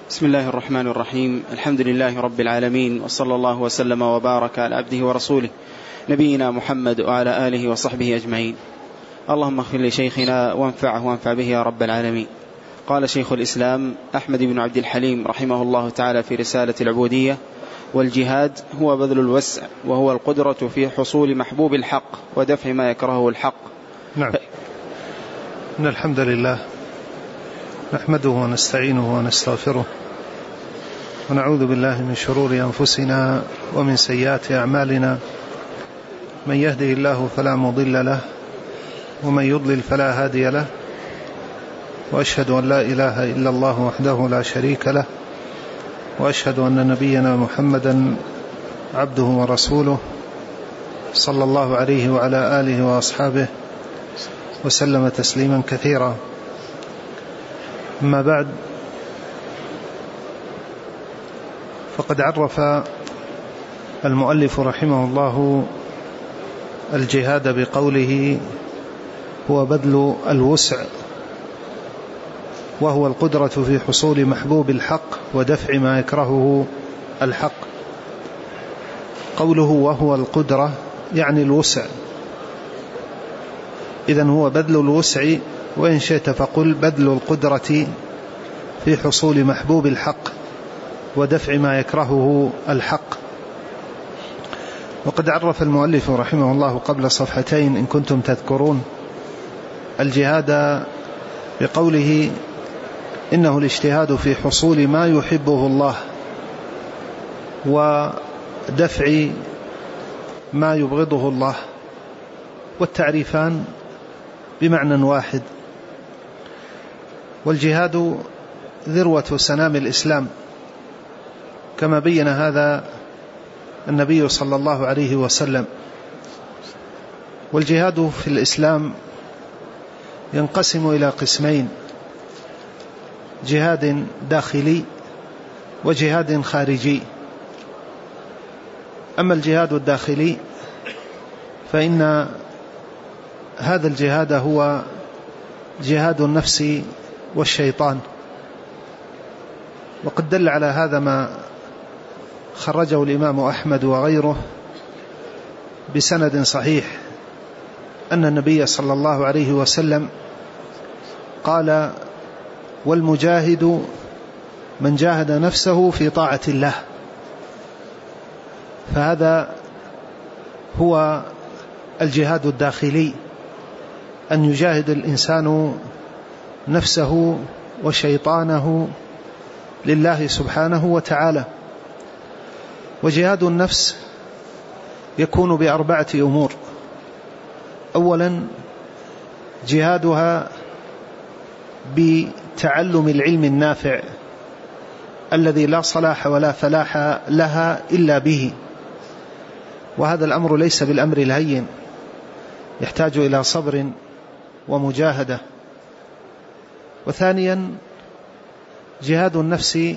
بسم الله الرحمن الرحيم. الحمد لله رب العالمين، وصلى الله وسلم وبارك على عبده ورسوله نبينا محمد وعلى آله وصحبه أجمعين. اللهم اغفر لشيخنا وانفعه وانفع به يا رب العالمين. قال شيخ الإسلام أحمد بن عبد الحليم رحمه الله تعالى في رسالة العبودية: والجهاد هو بذل الوسع، وهو القدرة في حصول محبوب الحق ودفع ما يكرهه الحق. نعم. إن الحمد لله نحمده ونستعينه ونستغفره، ونعوذ بالله من شرور أنفسنا ومن سيئات أعمالنا. من يهده الله فلا مضل له، ومن يضلل فلا هادي له، وأشهد أن لا إله إلا الله وحده لا شريك له، وأشهد أن نبينا محمدا عبده ورسوله صلى الله عليه وعلى آله وأصحابه وسلم تسليما كثيرا. أما بعد، فقد عرف المؤلف رحمه الله الجهاد بقوله: هو بذل الوسع، وهو القدرة في حصول محبوب الحق ودفع ما يكرهه الحق. قوله وهو القدرة يعني الوسع، إذن هو بذل الوسع، وإن شئت فقل بذل القدرة في حصول محبوب الحق ودفع ما يكرهه الحق. وقد عرف المؤلف رحمه الله قبل صفحتين إن كنتم تذكرون الجهاد بقوله: إنه الاجتهاد في حصول ما يحبه الله ودفع ما يبغضه الله، والتعريفان بمعنى واحد. والجهاد ذروة سنام الإسلام، كما بين هذا النبي صلى الله عليه وسلم. والجهاد في الإسلام ينقسم إلى قسمين: جهاد داخلي وجهاد خارجي. أما الجهاد الداخلي فإن هذا الجهاد هو جهاد النفس والشيطان، وقد دل على هذا ما خرجه الإمام أحمد وغيره بسند صحيح أن النبي صلى الله عليه وسلم قال: والمجاهد من جاهد نفسه في طاعة الله. فهذا هو الجهاد الداخلي، أن يجاهد الإنسان نفسه وشيطانه لله سبحانه وتعالى. وجهاد النفس يكون بأربعة أمور: أولا جهادها بتعلم العلم النافع الذي لا صلاح ولا فلاح لها إلا به، وهذا الأمر ليس بالأمر الهين، يحتاج إلى صبر ومجاهدة. وثانيا جهاد النفس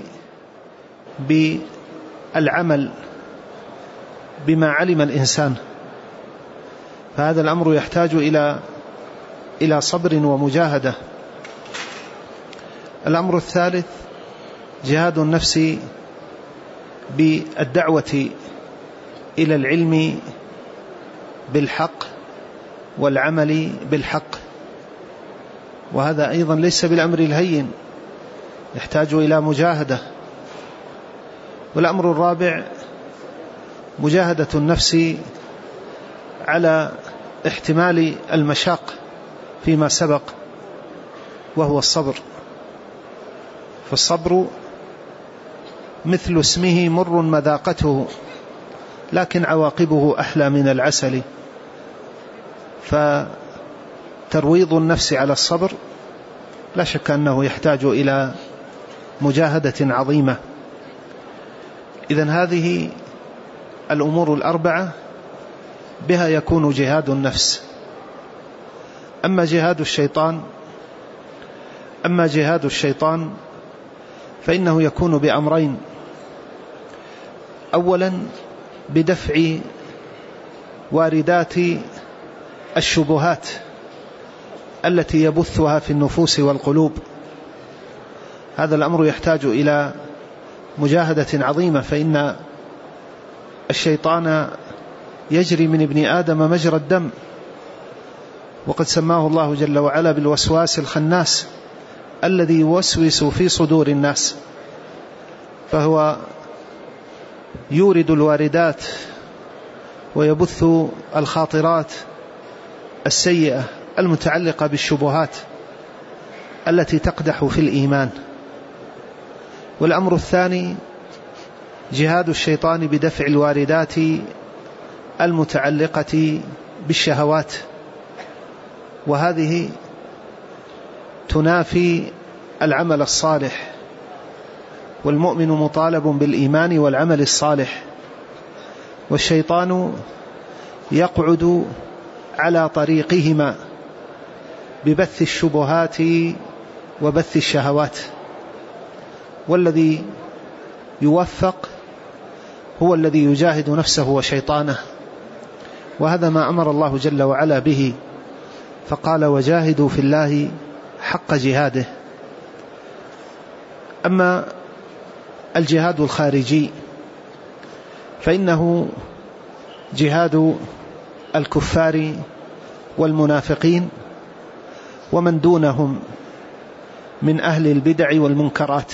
بالعمل بما علم الإنسان، فهذا الأمر يحتاج إلى صبر ومجاهدة. الأمر الثالث جهاد النفس بالدعوة إلى العلم بالحق والعمل بالحق، وهذا أيضا ليس بالأمر الهين، يحتاج إلى مجاهدة. والأمر الرابع مجاهدة النفس على احتمال المشاق فيما سبق، وهو الصبر. فالصبر مثل اسمه مر مذاقته، لكن عواقبه أحلى من العسل. فترويض النفس على الصبر لا شك أنه يحتاج إلى مجاهدة عظيمة. إذن هذه الأمور الأربعة بها يكون جهاد النفس. أما جهاد الشيطان فإنه يكون بأمرين: أولا بدفع واردات الشبهات التي يبثها في النفوس والقلوب، هذا الأمر يحتاج إلى مجاهدة عظيمة، فإن الشيطان يجري من ابن آدم مجرى الدم، وقد سماه الله جل وعلا بالوسواس الخناس الذي يوسوس في صدور الناس، فهو يورد الواردات ويبث الخاطرات السيئة المتعلقة بالشبهات التي تقدح في الإيمان. والأمر الثاني جهاد الشيطان بدفع الواردات المتعلقة بالشهوات، وهذه تنافي العمل الصالح، والمؤمن مطالب بالإيمان والعمل الصالح، والشيطان يقعد على طريقهما ببث الشبهات وبث الشهوات، والذي يوفق هو الذي يجاهد نفسه وشيطانه، وهذا ما أمر الله جل وعلا به، فقال وجاهدوا في الله حق جهاده. أما الجهاد الخارجي فإنه جهاد الكفار والمنافقين ومن دونهم من أهل البدع والمنكرات،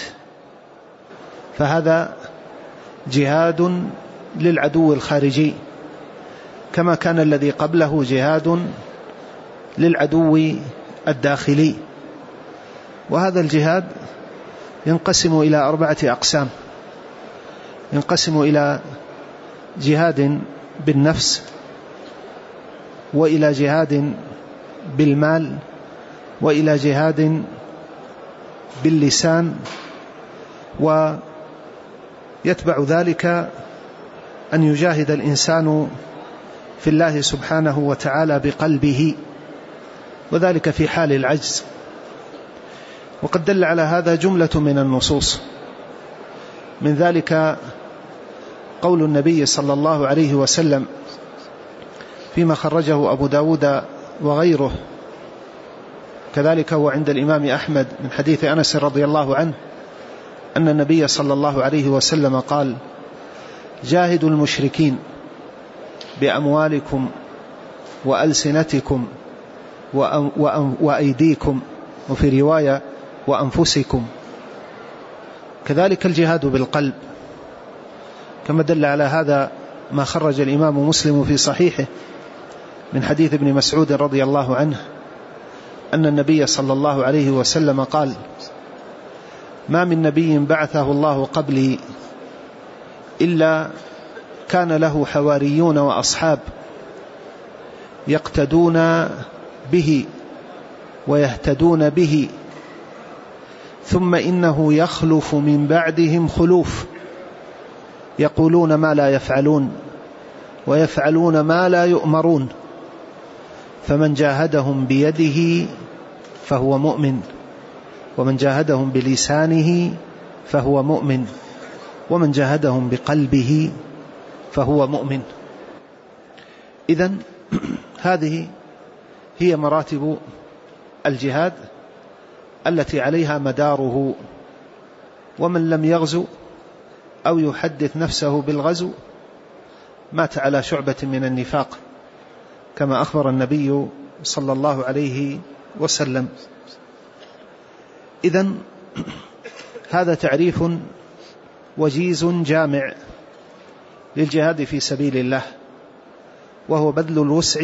فهذا جهاد للعدو الخارجي، كما كان الذي قبله جهاد للعدو الداخلي. وهذا الجهاد ينقسم إلى 4 أقسام: ينقسم إلى جهاد بالنفس، وإلى جهاد بالمال، وإلى جهاد باللسان، ويتبع ذلك أن يجاهد الإنسان في الله سبحانه وتعالى بقلبه، وذلك في حال العجز. وقد دل على هذا جملة من النصوص، من ذلك قول النبي صلى الله عليه وسلم فيما خرجه أبو داود وغيره، كذلك هو عند الإمام أحمد من حديث أنس رضي الله عنه أن النبي صلى الله عليه وسلم قال: جاهدوا المشركين بأموالكم وألسنتكم وأيديكم، وفي رواية وأنفسكم. كذلك الجهاد بالقلب، كما دل على هذا ما خرج الإمام مسلم في صحيحه من حديث ابن مسعود رضي الله عنه أن النبي صلى الله عليه وسلم قال: ما من نبي بعثه الله قبلي إلا كان له حواريون وأصحاب يقتدون به ويهتدون به، ثم إنه يخلف من بعدهم خلوف يقولون ما لا يفعلون ويفعلون ما لا يؤمرون، فمن جاهدهم بيده فهو مؤمن، ومن جاهدهم بلسانه فهو مؤمن، ومن جاهدهم بقلبه فهو مؤمن. إذن هذه هي مراتب الجهاد التي عليها مداره، ومن لم يغزو أو يحدث نفسه بالغزو مات على شعبة من النفاق، كما أخبر النبي صلى الله عليه وسلم. إذن هذا تعريف وجيز جامع للجهاد في سبيل الله، وهو بذل الوسع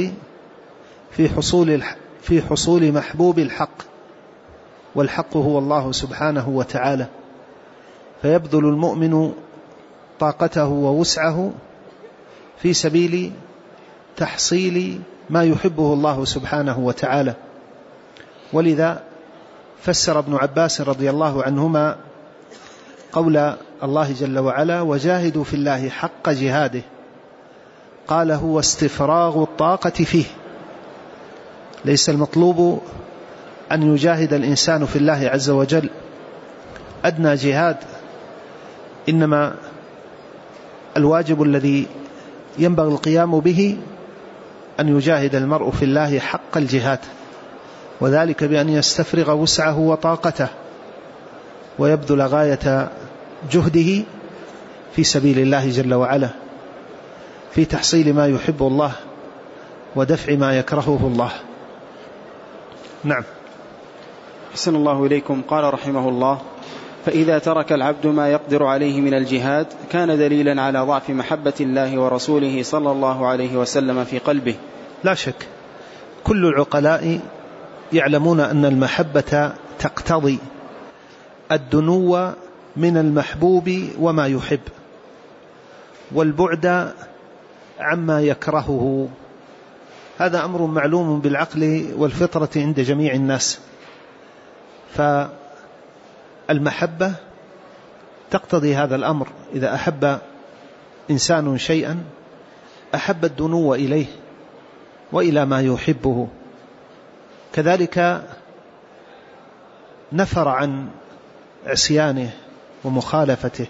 في حصول محبوب الحق، والحق هو الله سبحانه وتعالى، فيبذل المؤمن طاقته ووسعه في سبيل تحصيل ما يحبه الله سبحانه وتعالى. ولذا فسر ابن عباس رضي الله عنهما قول الله جل وعلا: وجاهدوا في الله حق جهاده، قال: هو استفراغ الطاقة فيه. ليس المطلوب أن يجاهد الإنسان في الله عز وجل أدنى جهاد، إنما الواجب الذي ينبغي القيام به أن يجاهد المرء في الله حق الجهاد، وذلك بأن يستفرغ وسعه وطاقته ويبذل غاية جهده في سبيل الله جل وعلا في تحصيل ما يحب الله ودفع ما يكرهه الله. نعم. أحسن الله إليكم. قال رحمه الله: فإذا ترك العبد ما يقدر عليه من الجهاد كان دليلا على ضعف محبة الله ورسوله صلى الله عليه وسلم في قلبه. لا شك كل العقلاء يعلمون أن المحبة تقتضي الدنو من المحبوب وما يحب والبعد عما يكرهه. هذا أمر معلوم بالعقل والفطرة عند جميع الناس. فالمحبة تقتضي هذا الأمر. إذا أحب إنسان شيئا أحب الدنو إليه وإلى ما يحبه. كذلك نفر عن عصيانه ومخالفته.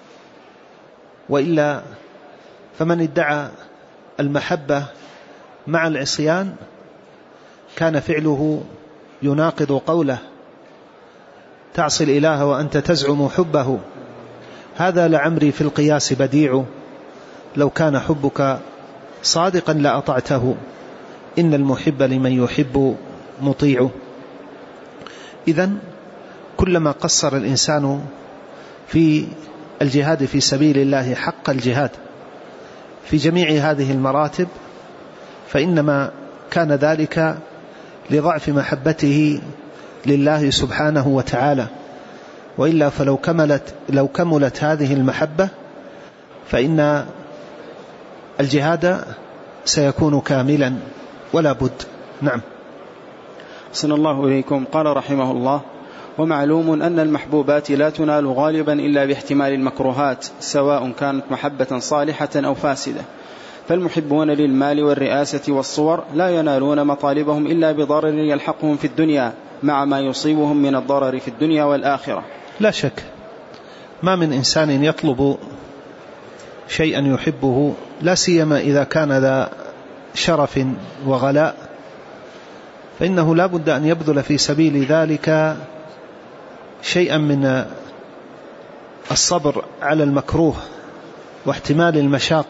وإلا فمن ادعى المحبة مع العصيان كان فعله يناقض قوله: تعصي الإله وأنت تزعم حبه، هذا لعمري في القياس بديع، لو كان حبك صادقا لأطعته، إن المحب لمن يحب مطيع. إذن كلما قصر الإنسان في الجهاد في سبيل الله حق الجهاد في جميع هذه المراتب فإنما كان ذلك لضعف محبته لله سبحانه وتعالى. وإلا فلو كملت هذه المحبة فإن الجهاد سيكون كاملا ولا بد. نعم. أحسن الله إليكم. قال رحمه الله: ومعلوم أن المحبوبات لا تنال غالبا إلا باحتمال المكروهات سواء كانت محبة صالحة أو فاسدة، فالمحبون للمال والرئاسة والصور لا ينالون مطالبهم إلا بضرر يلحقهم في الدنيا مع ما يصيبهم من الضرر في الدنيا والآخرة. لا شك ما من إنسان يطلب شيئا يحبه، لا سيما إذا كان ذا شرف وغلاء، فإنه لا بد أن يبذل في سبيل ذلك شيئا من الصبر على المكروه واحتمال المشاق.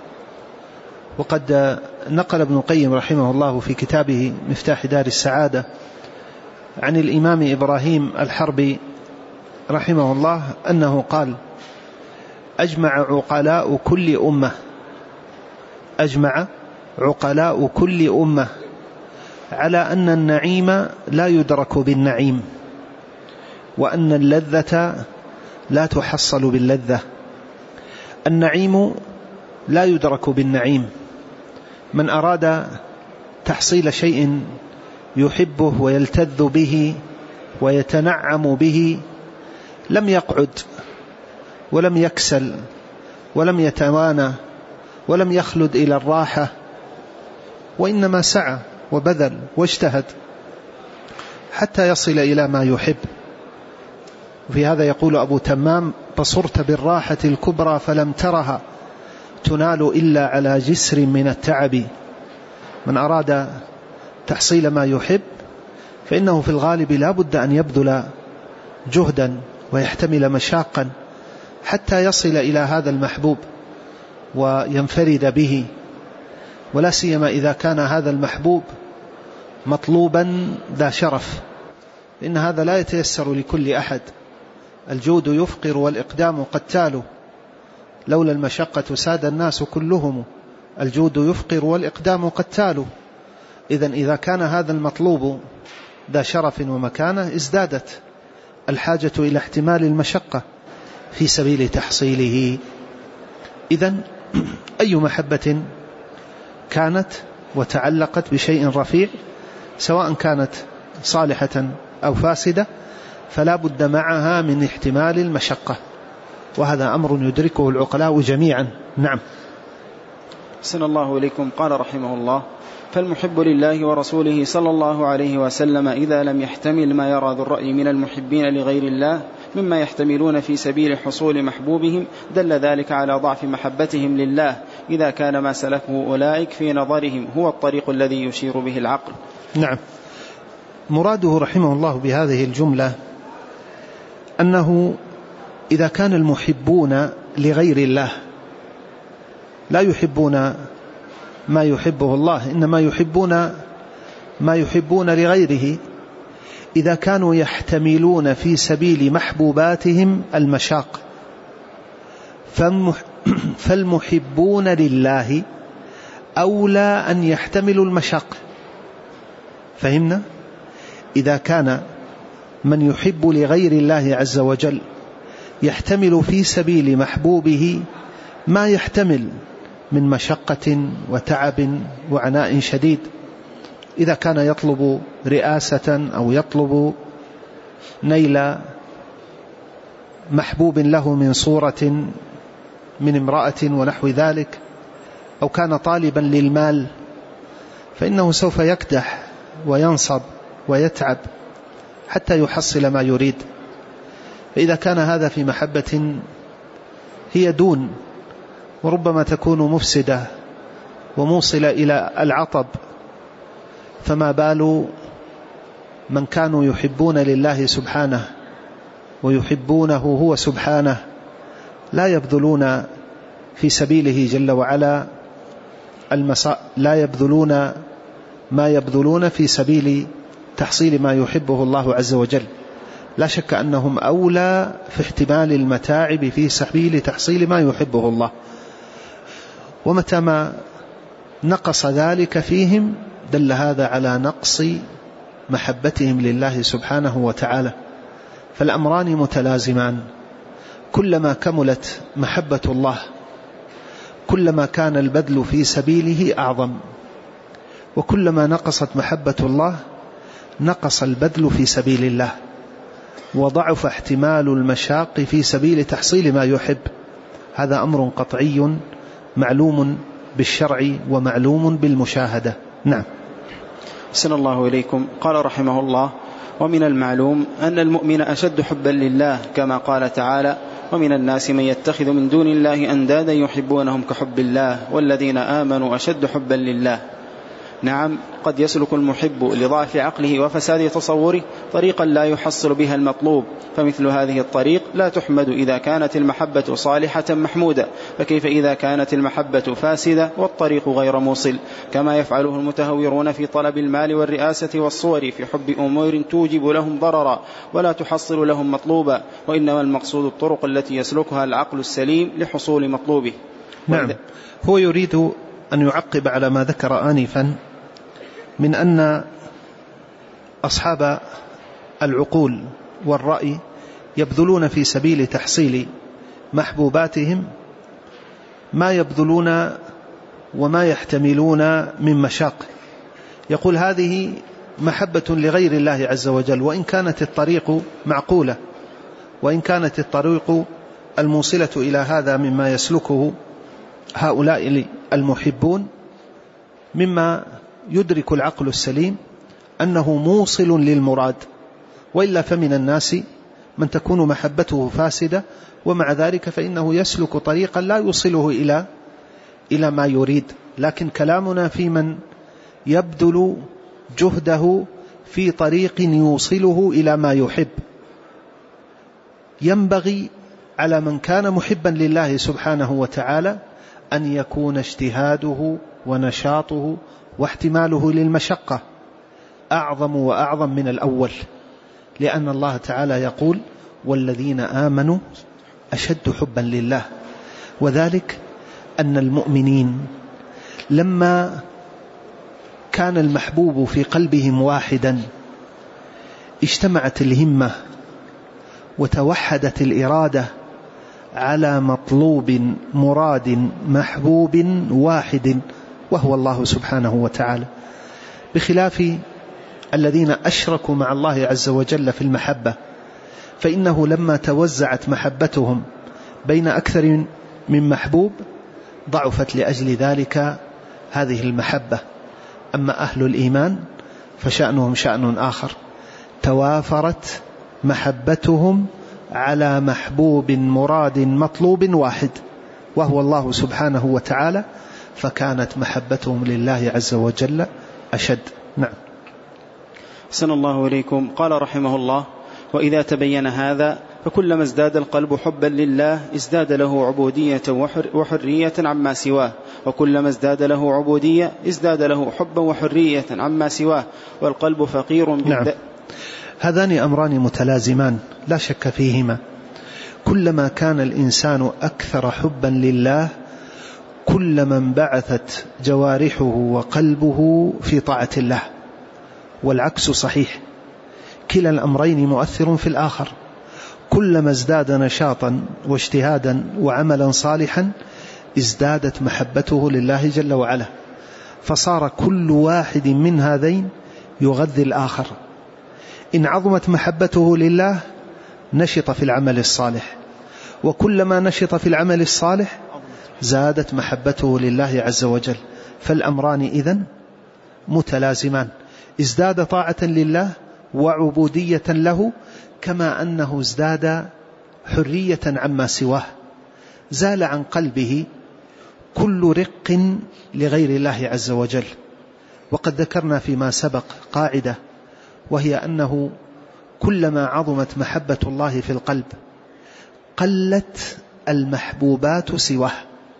وقد نقل ابن القيم رحمه الله في كتابه مفتاح دار السعادة عن الإمام إبراهيم الحربي رحمه الله أنه قال: أجمع عقلاء كل أمة على أن النعيم لا يدرك بالنعيم، وأن اللذة لا تحصل باللذة. النعيم لا يدرك بالنعيم. من أراد تحصيل شيء يحبه ويلتذ به ويتنعم به لم يقعد ولم يكسل ولم يتوانى ولم يخلد إلى الراحة، وإنما سعى وبذل واجتهد حتى يصل إلى ما يحب. وفي هذا يقول أبو تمام: بصرت بالراحة الكبرى فلم ترها تنال إلا على جسر من التعب. من أراد تحصيل ما يحب فإنه في الغالب لا بد أن يبذل جهدا ويحتمل مشاقا حتى يصل إلى هذا المحبوب وينفرد به، ولا سيما إذا كان هذا المحبوب مطلوبا ذا شرف، إن هذا لا يتيسر لكل أحد. الجود يفقر والإقدام قتال، لولا المشقة ساد الناس كلهم، الجود يفقر والإقدام قتال. إذن إذا كان هذا المطلوب ذا شرف ومكانة ازدادت الحاجة إلى احتمال المشقة في سبيل تحصيله. إذن أي محبة كانت وتعلقت بشيء رفيع سواء كانت صالحة أو فاسدة فلا بد معها من احتمال المشقة، وهذا أمر يدركه العقلاء جميعا. نعم. أحسن الله إليكم. قال رحمه الله: فالمحب لله ورسوله صلى الله عليه وسلم إذا لم يحتمل ما يرى ذو الرأي من المحبين لغير الله مما يحتملون في سبيل حصول محبوبهم دل ذلك على ضعف محبتهم لله إذا كان ما سلكه أولئك في نظرهم هو الطريق الذي يشير به العقل. نعم. مراده رحمه الله بهذه الجملة أنه إذا كان المحبون لغير الله لا يحبون ما يحبه الله، إنما يحبون ما يحبون لغيره، إذا كانوا يحتملون في سبيل محبوباتهم المشاق، فالمحبون لله أولى أن يحتملوا المشاق. فهمنا؟ إذا كان من يحب لغير الله عز وجل يحتمل في سبيل محبوبه ما يحتمل من مشقة وتعب وعناء شديد، إذا كان يطلب رئاسة أو يطلب نيل محبوب له من صورة من امرأة ونحو ذلك، أو كان طالبا للمال، فإنه سوف يكدح وينصب ويتعب حتى يحصل ما يريد. فإذا كان هذا في محبة هي دون وربما تكون مفسدة وموصلة إلى العطب، فما بال من كانوا يحبون لله سبحانه ويحبونه هو سبحانه، لا يبذلون في سبيله جل وعلا لا يبذلون ما يبذلون في سبيل تحصيل ما يحبه الله عز وجل. لا شك أنهم أولى في احتمال المتاعب في سبيل تحصيل ما يحبه الله، ومتى ما نقص ذلك فيهم دل هذا على نقص محبتهم لله سبحانه وتعالى. فالأمران متلازمان، كلما كملت محبة الله كلما كان البذل في سبيله أعظم، وكلما نقصت محبة الله نقص البذل في سبيل الله، وضعف احتمال المشاق في سبيل تحصيل ما يحب. هذا أمر قطعي معلوم بالشرع ومعلوم بالمشاهدة. نعم. أحسن الله إليكم. قال رحمه الله: ومن المعلوم أن المؤمن أشد حبا لله، كما قال تعالى: ومن الناس من يتخذ من دون الله أندادا يحبونهم كحب الله والذين آمنوا أشد حبا لله. نعم، قد يسلك المحب لضعف عقله وفساد تصوره طريقا لا يحصل بها المطلوب، فمثل هذه الطريق لا تحمد إذا كانت المحبة صالحة محمودة، فكيف إذا كانت المحبة فاسدة والطريق غير موصل، كما يفعله المتهورون في طلب المال والرئاسة والصور في حب أمور توجب لهم ضررا ولا تحصل لهم مطلوبا، وإنما المقصود الطرق التي يسلكها العقل السليم لحصول مطلوبه. نعم. هو يريد أن يعقب على ما ذكر آنفا من أن أصحاب العقول والرأي يبذلون في سبيل تحصيل محبوباتهم ما يبذلون وما يحتملون من مشاق. يقول هذه محبة لغير الله عز وجل، وإن كانت الطريق معقولة، وإن كانت الطريق الموصلة إلى هذا مما يسلكه هؤلاء المحبون، مما يدرك العقل السليم أنه موصل للمراد، وإلا فمن الناس من تكون محبته فاسدة ومع ذلك فإنه يسلك طريقا لا يوصله إلى ما يريد. لكن كلامنا في من يبذل جهده في طريق يوصله إلى ما يحب. ينبغي على من كان محبا لله سبحانه وتعالى أن يكون اجتهاده ونشاطه واحتماله للمشقة أعظم وأعظم من الأول، لأن الله تعالى يقول: والذين آمنوا أشد حبا لله. وذلك أن المؤمنين لما كان المحبوب في قلبهم واحدا اجتمعت الهمة وتوحدت الإرادة على مطلوب مراد محبوب واحد وهو الله سبحانه وتعالى، بخلاف الذين أشركوا مع الله عز وجل في المحبة، فإنه لما توزعت محبتهم بين أكثر من محبوب ضعفت لأجل ذلك هذه المحبة. أما أهل الإيمان فشأنهم شأن آخر، توافرت محبتهم على محبوب مراد مطلوب واحد وهو الله سبحانه وتعالى، فكانت محبتهم لله عز وجل أشد. نعم. أحسن الله إليكم. قال رحمه الله: وإذا تبين هذا فكلما ازداد القلب حبا لله ازداد له عبودية وحرية عما سواه، وكلما ازداد له عبودية ازداد له حبا وحرية عما سواه، والقلب فقير نعم. هذان أمران متلازمان لا شك فيهما. كلما كان الإنسان أكثر حبا لله كلما انبعثت جوارحه وقلبه في طاعة الله، والعكس صحيح، كلا الأمرين مؤثر في الآخر. كلما ازداد نشاطا واجتهادا وعملا صالحا ازدادت محبته لله جل وعلا، فصار كل واحد من هذين يغذي الآخر. إن عظمت محبته لله نشط في العمل الصالح، وكلما نشط في العمل الصالح زادت محبته لله عز وجل. فالأمران إذن متلازمان، ازداد طاعة لله وعبودية له، كما أنه ازداد حرية عما سواه، زال عن قلبه كل رق لغير الله عز وجل. وقد ذكرنا فيما سبق قاعدة، وهي أنه كلما عظمت محبة الله في القلب قلت المحبوبات سواه،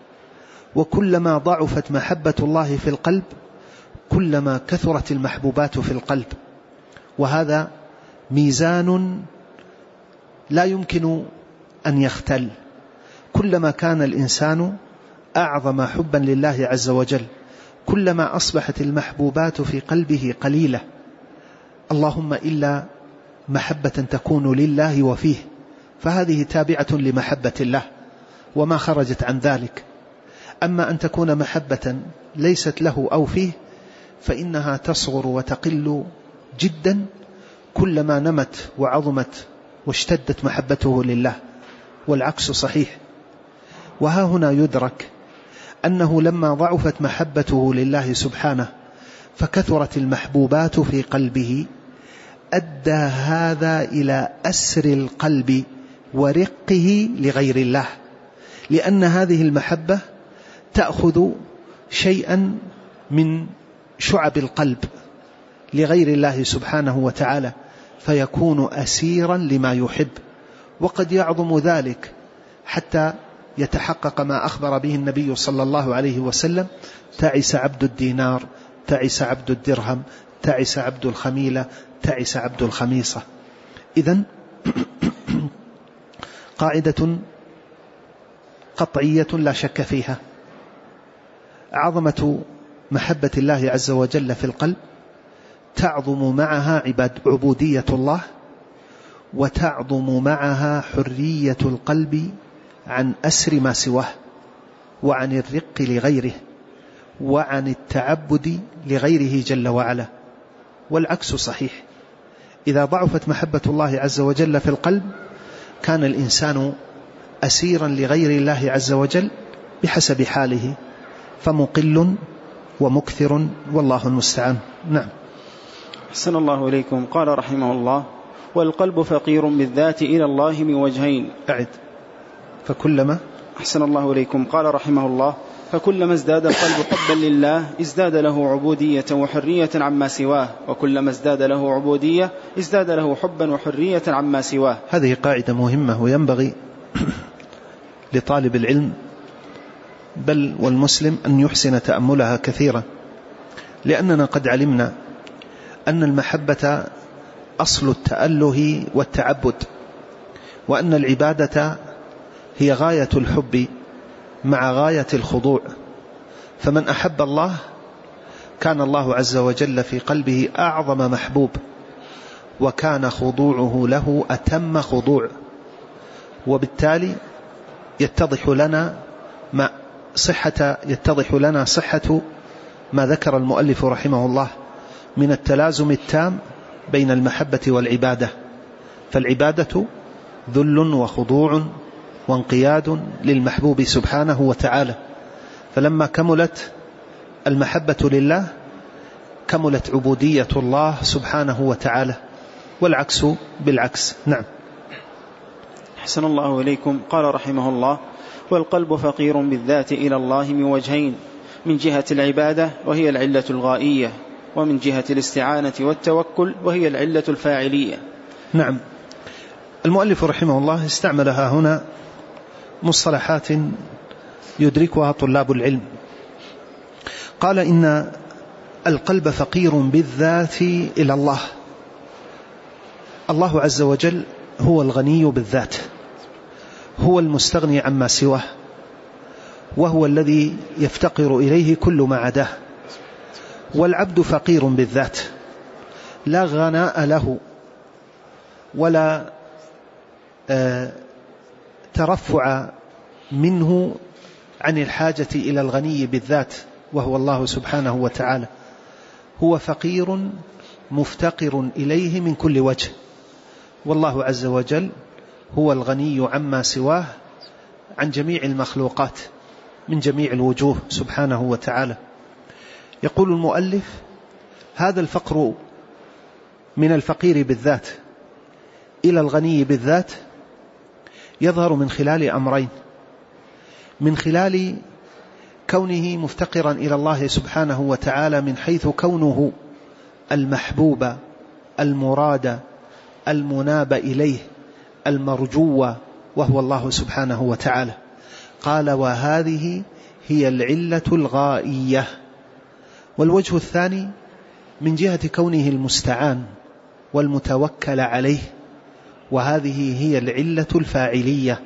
وكلما ضعفت محبة الله في القلب كلما كثرت المحبوبات في القلب. وهذا ميزان لا يمكن أن يختل. كلما كان الإنسان أعظم حبا لله عز وجل كلما أصبحت المحبوبات في قلبه قليلة، اللهم إلا محبة تكون لله وفيه، فهذه تابعة لمحبة الله وما خرجت عن ذلك. أما أن تكون محبة ليست له أو فيه فإنها تصغر وتقل جدا كلما نمت وعظمت واشتدت محبته لله، والعكس صحيح. وها هنا يدرك أنه لما ضعفت محبته لله سبحانه فكثرت المحبوبات في قلبه أدى هذا إلى أسر القلب ورقه لغير الله، لأن هذه المحبة تأخذ شيئا من شعب القلب لغير الله سبحانه وتعالى، فيكون أسيرا لما يحب. وقد يعظم ذلك حتى يتحقق ما أخبر به النبي صلى الله عليه وسلم: تعس عبد الدينار، تعس عبد الدرهم، تعس عبد الخميلة، تعس عبد الخميصة. إذن قاعدة قطعية لا شك فيها: عظمة محبة الله عز وجل في القلب تعظم معها عبودية الله، وتعظم معها حرية القلب عن أسر ما سواه، وعن الرق لغيره، وعن التعبد لغيره جل وعلا. والعكس صحيح، إذا ضعفت محبة الله عز وجل في القلب كان الإنسان أسيرا لغير الله عز وجل بحسب حاله، فمقل ومكثر، والله المستعان. نعم. أحسن الله إليكم. قال رحمه الله: والقلب فقير بالذات إلى الله من وجهين. أعد. فكلما. أحسن الله إليكم. قال رحمه الله: فكلما ازداد القلب حبا لله ازداد له عبودية وحرية عما سواه، وكلما ازداد له عبودية ازداد له حبا وحرية عما سواه. هذه قاعدة مهمة، وينبغي لطالب العلم بل والمسلم أن يحسن تأملها كثيرا، لأننا قد علمنا أن المحبة أصل التأله والتعبد، وأن العبادة هي غاية الحب مع غاية الخضوع. فمن أحب الله كان الله عز وجل في قلبه أعظم محبوب، وكان خضوعه له أتم خضوع. وبالتالي يتضح لنا صحة ما ذكر المؤلف رحمه الله من التلازم التام بين المحبة والعبادة. فالعبادة ذل وخضوع وانقياد للمحبوب سبحانه وتعالى، فلما كملت المحبة لله كملت عبودية الله سبحانه وتعالى، والعكس بالعكس. نعم. أحسن الله إليكم. قال رحمه الله: والقلب فقير بالذات إلى الله من وجهين: من جهة العبادة وهي العلة الغائية، ومن جهة الاستعانة والتوكل وهي العلة الفاعلية. نعم. المؤلف رحمه الله استعملها هنا مصطلحات يدركها طلاب العلم. قال إن القلب فقير بالذات إلى الله. الله عز وجل هو الغني بالذات، هو المستغني عما سواه، وهو الذي يفتقر إليه كل ما عداه. والعبد فقير بالذات، لا غناء له ولا ترفع منه عن الحاجة إلى الغني بالذات وهو الله سبحانه وتعالى. هو فقير مفتقر إليه من كل وجه، والله عز وجل هو الغني عما سواه عن جميع المخلوقات من جميع الوجوه سبحانه وتعالى. يقول المؤلف: هذا الفقر من الفقير بالذات إلى الغني بالذات يظهر من خلال أمرين: من خلال كونه مفتقرا إلى الله سبحانه وتعالى من حيث كونه المحبوب المراد المناب إليه المرجو وهو الله سبحانه وتعالى. قال: وهذه هي العلة الغائية. والوجه الثاني من جهة كونه المستعان والمتوكل عليه، وهذه هي العلة الفاعلية.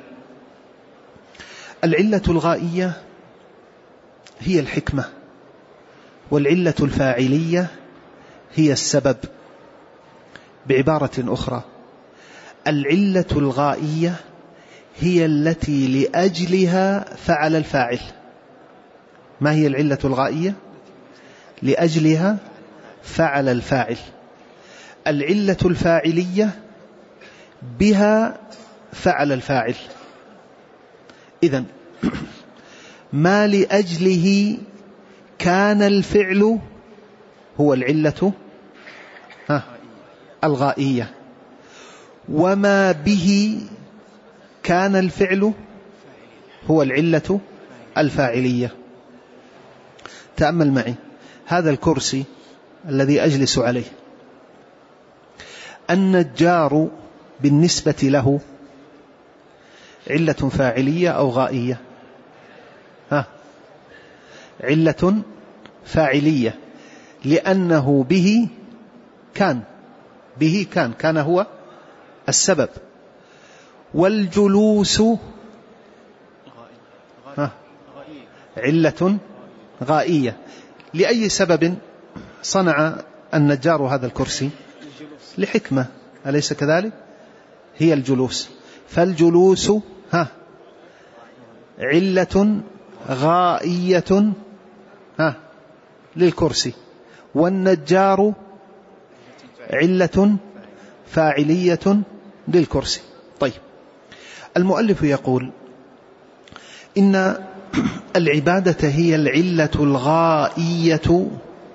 العلة الغائية هي الحكمة، والعلة الفاعلية هي السبب. بعبارة أخرى، العلة الغائية هي التي لأجلها فعل الفاعل. ما هي العلة الغائية؟ لأجلها فعل الفاعل. العلة الفاعلية بها فعل الفاعل. إذن ما لأجله كان الفعل هو العلة الغائية، وما به كان الفعل هو العلة الفاعلية. تأمل معي هذا الكرسي الذي أجلس عليه، النجار بالنسبة له علة فاعلية أو غائية؟ علة فاعلية، لأنه به كان هو السبب. والجلوس علة غائية. لأي سبب صنع النجار هذا الكرسي؟ لحكمة، أليس كذلك؟ هي الجلوس. فالجلوس علة غائية للكرسي، والنجار علة فاعلية للكرسي. طيب، المؤلف يقول إن العبادة هي العلة الغائية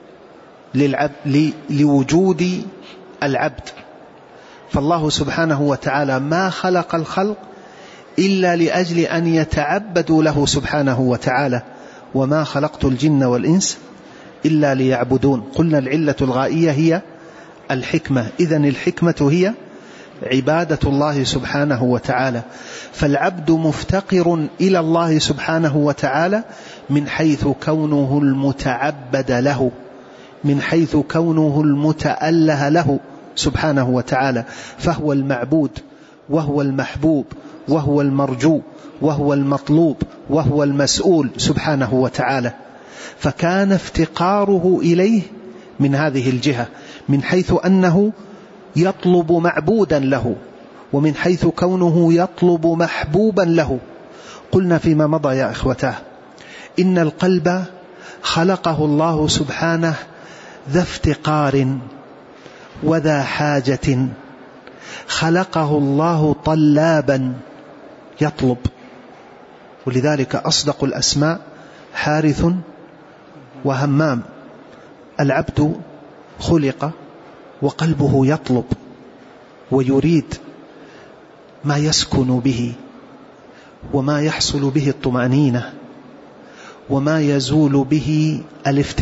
لوجود العبد. فالله سبحانه وتعالى ما خلق الخلق إلا لأجل أن يتعبدوا له سبحانه وتعالى: وما خلقت الجن والإنس إلا ليعبدون. قلنا العلة الغائية هي الحكمة. إذن الحكمة هي عبادة الله سبحانه وتعالى. فالعبد مفتقر إلى الله سبحانه وتعالى من حيث كونه المتعبد له، من حيث كونه المتأله له سبحانه وتعالى. فهو المعبود، وهو المحبوب، وهو المرجو، وهو المطلوب، وهو المسؤول سبحانه وتعالى. فكان افتقاره إليه من هذه الجهة، من حيث أنه يطلب معبودا له، ومن حيث كونه يطلب محبوبا له. قلنا فيما مضى يا إخوتاه إن القلب خلقه الله سبحانه ذا افتقار وذا حاجة، خلقه الله طلابا يطلب. ولذلك أصدق الأسماء حارث وهمام. العبد خلق وقلبه يطلب ويريد ما يسكن به، وما يحصل به الطمأنينة، وما يزول به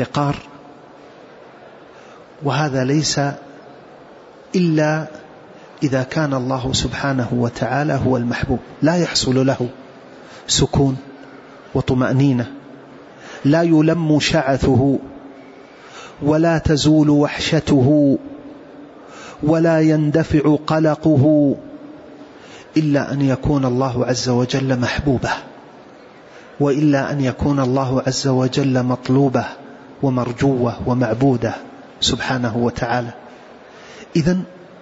الافتقار. وهذا ليس إلا إذا كان الله سبحانه وتعالى هو المحبوب لا يحصل له سكون وطمأنينة، لا يلم شعثه ولا تزول وحشته ولا يندفع قلقه إلا أن يكون الله عز وجل محبوبه، وإلا أن يكون الله عز وجل مطلوبه ومرجوه ومعبوده سبحانه وتعالى. إذن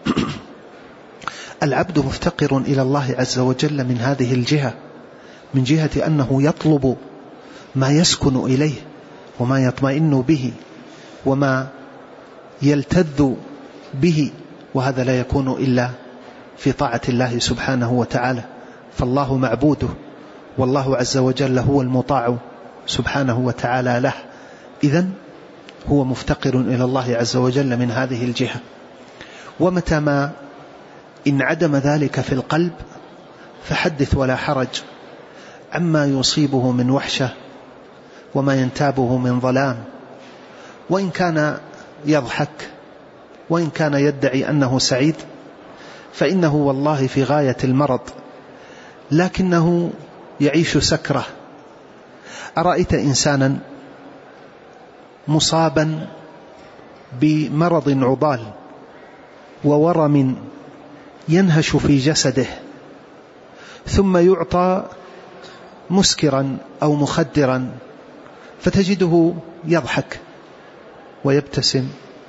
العبد مفتقر إلى الله عز وجل من هذه الجهة، من جهة أنه يطلب ما يسكن إليه وما يطمئن به وما يلتذ به، وهذا لا يكون إلا في طاعة الله سبحانه وتعالى، فالله معبوده والله عز وجل هو المطاع سبحانه وتعالى له. إذن هو مفتقر إلى الله عز وجل من هذه الجهة. ومتى ما انعدم ذلك في القلب فحدث ولا حرج عما يصيبه من وحشة وما ينتابه من ظلام، وإن كان يضحك وإن كان يدعي أنه سعيد فإنه والله في غاية المرض، لكنه يعيش سكرة. أرأيت إنسانا مصابا بمرض عضال وورم ينهش في جسده، ثم يعطى مسكرا أو مخدرا فتجده يضحك ويبتسم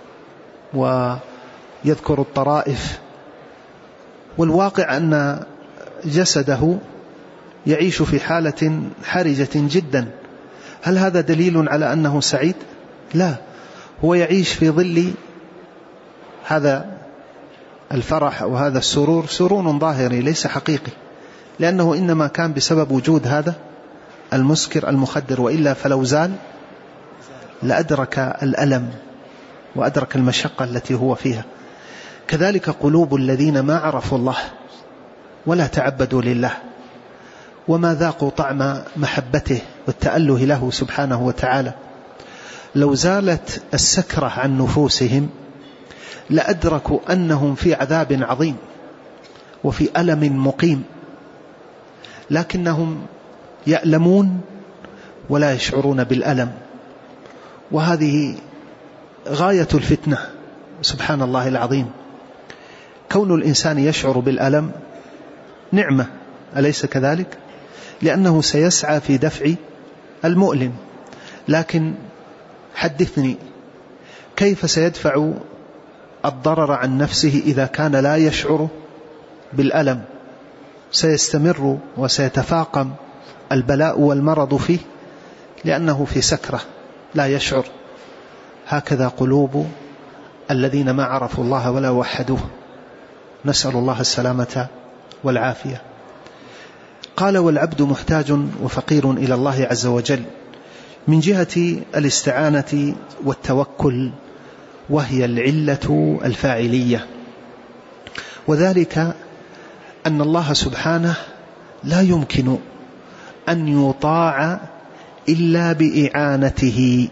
ويذكر الطرائف، والواقع أن جسده يعيش في حالة حرجة جدا. هل هذا دليل على أنه سعيد؟ لا، هو يعيش في ظل هذا الفرح وهذا السرور سرور ظاهري ليس حقيقي، لأنه إنما كان بسبب وجود هذا المسكر المخدر، وإلا فلو زال لأدرك الألم وأدرك المشقة التي هو فيها. كذلك قلوب الذين ما عرفوا الله ولا تعبدوا لله وما ذاقوا طعم محبته والتأله له سبحانه وتعالى، لو زالت السكرة عن نفوسهم لأدركوا أنهم في عذاب عظيم وفي ألم مقيم، لكنهم يألمون ولا يشعرون بالألم، وهذه غاية الفتنة سبحان الله العظيم. كون الإنسان يشعر بالألم نعمة، أليس كذلك؟ لأنه سيسعى في دفع المؤلم، لكن حدثني كيف سيدفع الضرر عن نفسه إذا كان لا يشعر بالألم؟ سيستمر وسيتفاقم البلاء والمرض فيه لأنه في سكرة لا يشعر. هكذا قلوب الذين ما عرفوا الله ولا وحدوه، نسأل الله السلامة والعافية. قال: والعبد محتاج وفقير إلى الله عز وجل من جهة الاستعانة والتوكل، وهي العلة الفاعلية، وذلك أن الله سبحانه لا يمكن أن يطاع إلا بإعانته.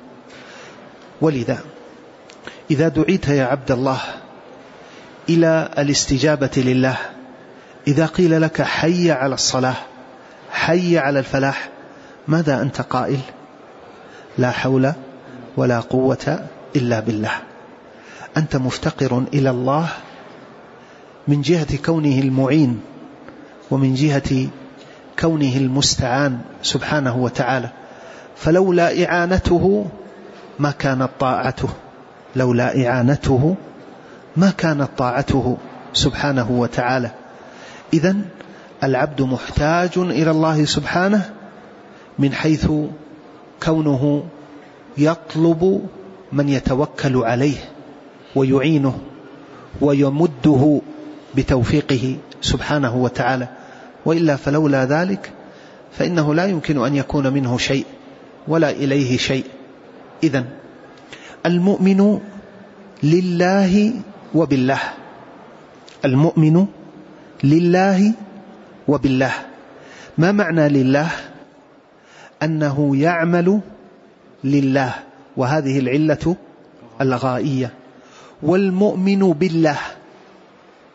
ولذا إذا دعيت يا عبد الله إلى الاستجابة لله، إذا قيل لك حي على الصلاة، حي على الفلاح، ماذا أنت قائل؟ لا حول ولا قوة إلا بالله. أنت مفتقر إلى الله من جهة كونه المعين ومن جهة كونه المستعان سبحانه وتعالى، فلولا إعانته ما كانت طاعته، لولا إعانته ما كانت طاعته سبحانه وتعالى. إذن العبد محتاج إلى الله سبحانه من حيث كونه يطلب من يتوكل عليه ويعينه ويمده بتوفيقه سبحانه وتعالى، وإلا فلولا ذلك فإنه لا يمكن أن يكون منه شيء ولا إليه شيء. إذن المؤمن لله وبالله، المؤمن لله وبالله. ما معنى لله؟ أنه يعمل لله، وهذه العلة الغائية. والمؤمن بالله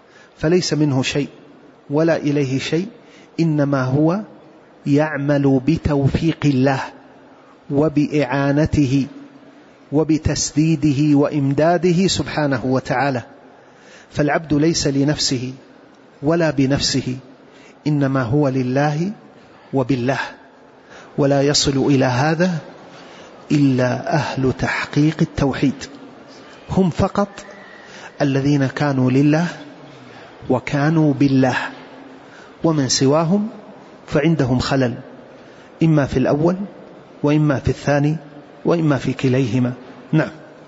فليس منه شيء ولا إليه شيء، إنما هو يعمل بتوفيق الله وبإعانته وبتسديده وإمداده سبحانه وتعالى. فالعبد ليس لنفسه ولا بنفسه، إنما هو لله وبالله، ولا يصل إلى هذا إلا أهل تحقيق التوحيد، هم فقط الذين كانوا لله وكانوا بالله، ومن سواهم فعندهم خلل، إما في الأول وإما في الثاني وإما في كليهما. نعم.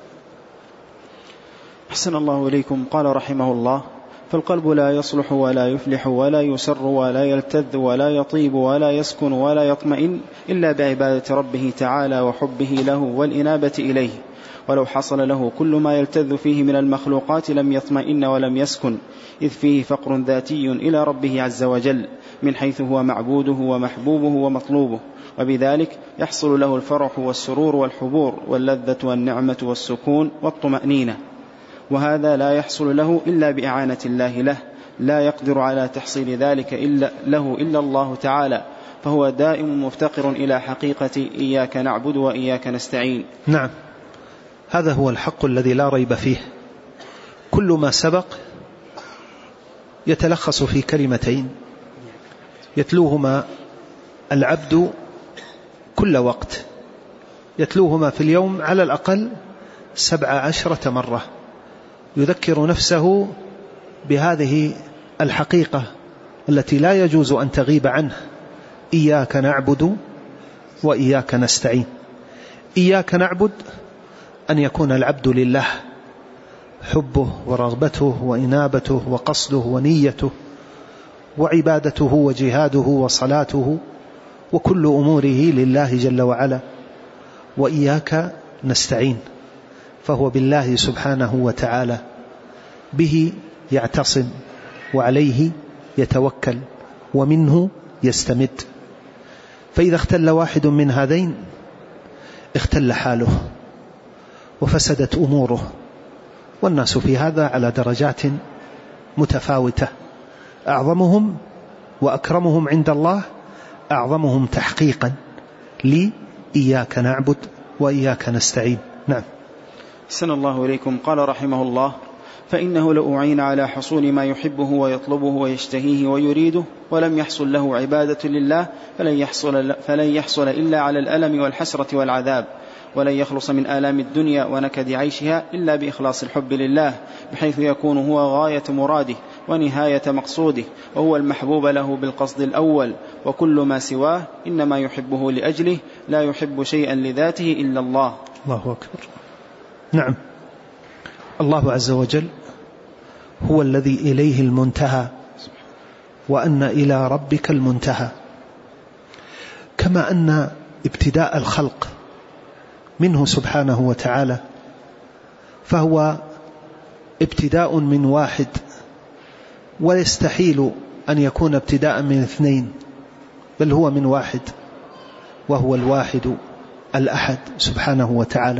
أحسن الله إليكم. قال رحمه الله: فالقلب لا يصلح ولا يفلح ولا يسر ولا يلتذ ولا يطيب ولا يسكن ولا يطمئن إلا بعبادة ربه تعالى وحبه له والإنابة إليه، ولو حصل له كل ما يلتذ فيه من المخلوقات لم يطمئن ولم يسكن، إذ فيه فقر ذاتي إلى ربه عز وجل من حيث هو معبوده ومحبوبه ومطلوبه، وبذلك يحصل له الفرح والسرور والحبور واللذة والنعمة والسكون والطمأنينة، وهذا لا يحصل له إلا بإعانة الله له، لا يقدر على تحصيل ذلك إلا الله تعالى، فهو دائم مفتقر إلى حقيقة إياك نعبد وإياك نستعين. نعم، هذا هو الحق الذي لا ريب فيه. كل ما سبق يتلخص في كلمتين يتلوهما العبد كل وقت، يتلوهما في اليوم على الأقل 17 مرة، يذكر نفسه بهذه الحقيقة التي لا يجوز أن تغيب عنه: إياك نعبد وإياك نستعين. إياك نعبد أن يكون العبد لله، حبه ورغبته وإنابته وقصده ونيته وعبادته وجهاده وصلاته وكل أموره لله جل وعلا. وإياك نستعين، فهو بالله سبحانه وتعالى، به يعتصم وعليه يتوكل ومنه يستمد. فإذا اختل واحد من هذين اختل حاله وفسدت أموره، والناس في هذا على درجات متفاوتة، أعظمهم وأكرمهم عند الله أعظمهم تحقيقا لإياك نعبد وإياك نستعين. نعم. أحسن الله إليكم. قال رحمه الله: فإنه لو أعين على حصول ما يحبه ويطلبه ويشتهيه ويريده ولم يحصل له عبادة لله فلن يحصل إلا على الألم والحسرة والعذاب، ولن يخلص من آلام الدنيا ونكد عيشها إلا بإخلاص الحب لله، بحيث يكون هو غاية مراده ونهاية مقصوده، وهو المحبوب له بالقصد الأول، وكل ما سواه إنما يحبه لأجله، لا يحب شيئا لذاته إلا الله. الله أكبر. نعم، الله عز وجل هو الذي إليه المنتهى، وأن إلى ربك المنتهى. كما أن ابتداء الخلق منه سبحانه وتعالى، فهو ابتداء من واحد، ويستحيل أن يكون ابتداء من اثنين، بل هو من واحد، وهو الواحد الأحد سبحانه وتعالى.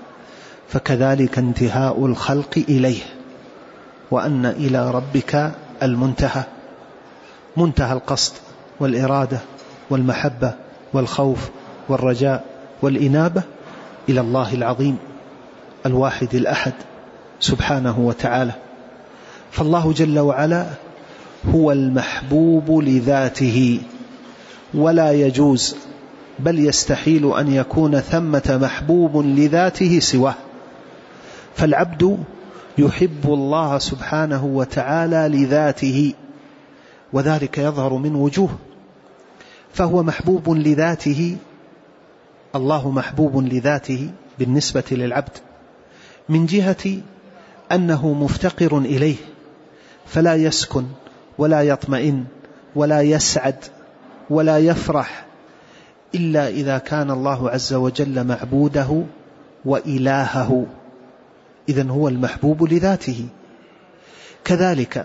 فكذلك انتهاء الخلق إليه، وأن إلى ربك المنتهى، منتهى القصد والإرادة والمحبة والخوف والرجاء والإنابة إلى الله العظيم الواحد الأحد سبحانه وتعالى. فالله جل وعلا هو المحبوب لذاته، ولا يجوز بل يستحيل أن يكون ثمة محبوب لذاته سواه. فالعبد يحب الله سبحانه وتعالى لذاته، وذلك يظهر من وجوه، فهو محبوب لذاته، الله محبوب لذاته بالنسبة للعبد، من جهة أنه مفتقر إليه، فلا يسكن ولا يطمئن ولا يسعد ولا يفرح إلا إذا كان الله عز وجل معبوده وإلهه، إذن هو المحبوب لذاته. كذلك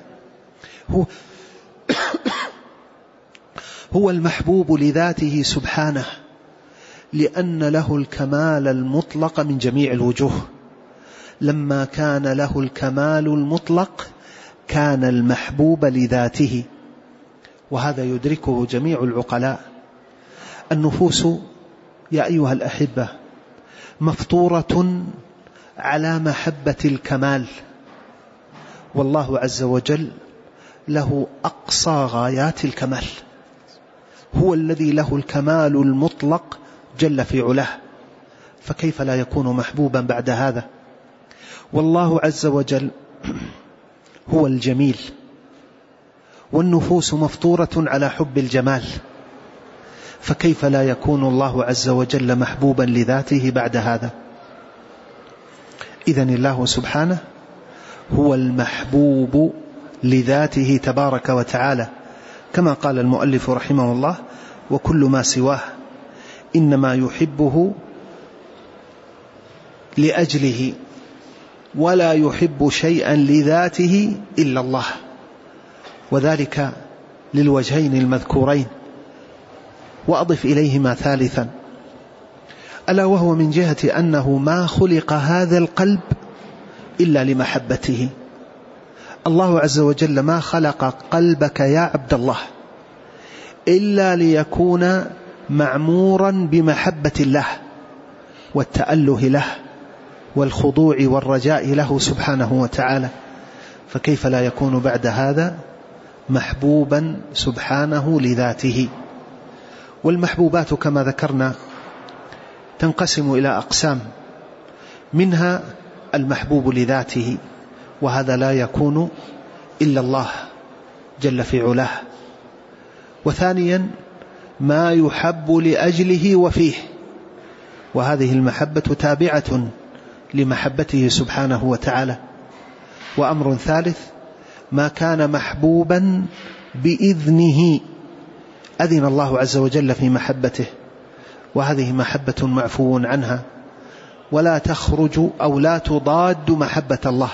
هو المحبوب لذاته سبحانه، لأن له الكمال المطلق من جميع الوجوه. لما كان له الكمال المطلق كان المحبوب لذاته، وهذا يدركه جميع العقلاء. النفوس يا أيها الأحبة مفطورة على محبة الكمال، والله عز وجل له أقصى غايات الكمال، هو الذي له الكمال المطلق جل في علاه، فكيف لا يكون محبوبا بعد هذا؟ والله عز وجل هو الجميل، والنفوس مفطورة على حب الجمال، فكيف لا يكون الله عز وجل محبوبا لذاته بعد هذا؟ إذن الله سبحانه هو المحبوب لذاته تبارك وتعالى، كما قال المؤلف رحمه الله: وكل ما سواه إنما يحبه لأجله، ولا يحب شيئا لذاته إلا الله، وذلك للوجهين المذكورين. وأضف إليهما ثالثا، ألا وهو من جهة أنه ما خلق هذا القلب إلا لمحبته. الله عز وجل ما خلق قلبك يا عبد الله إلا ليكون معمورا بمحبة الله والتأله له والخضوع والرجاء له سبحانه وتعالى، فكيف لا يكون بعد هذا محبوبا سبحانه لذاته؟ والمحبوبات كما ذكرنا تنقسم إلى أقسام، منها المحبوب لذاته، وهذا لا يكون إلا الله جل في علاه. وثانيا ما يحب لأجله وفيه، وهذه المحبة تابعة لمحبته سبحانه وتعالى. وأمر ثالث ما كان محبوبا بإذنه، أذن الله عز وجل في محبته، وهذه محبة معفو عنها، ولا تخرج أو لا تضاد محبة الله.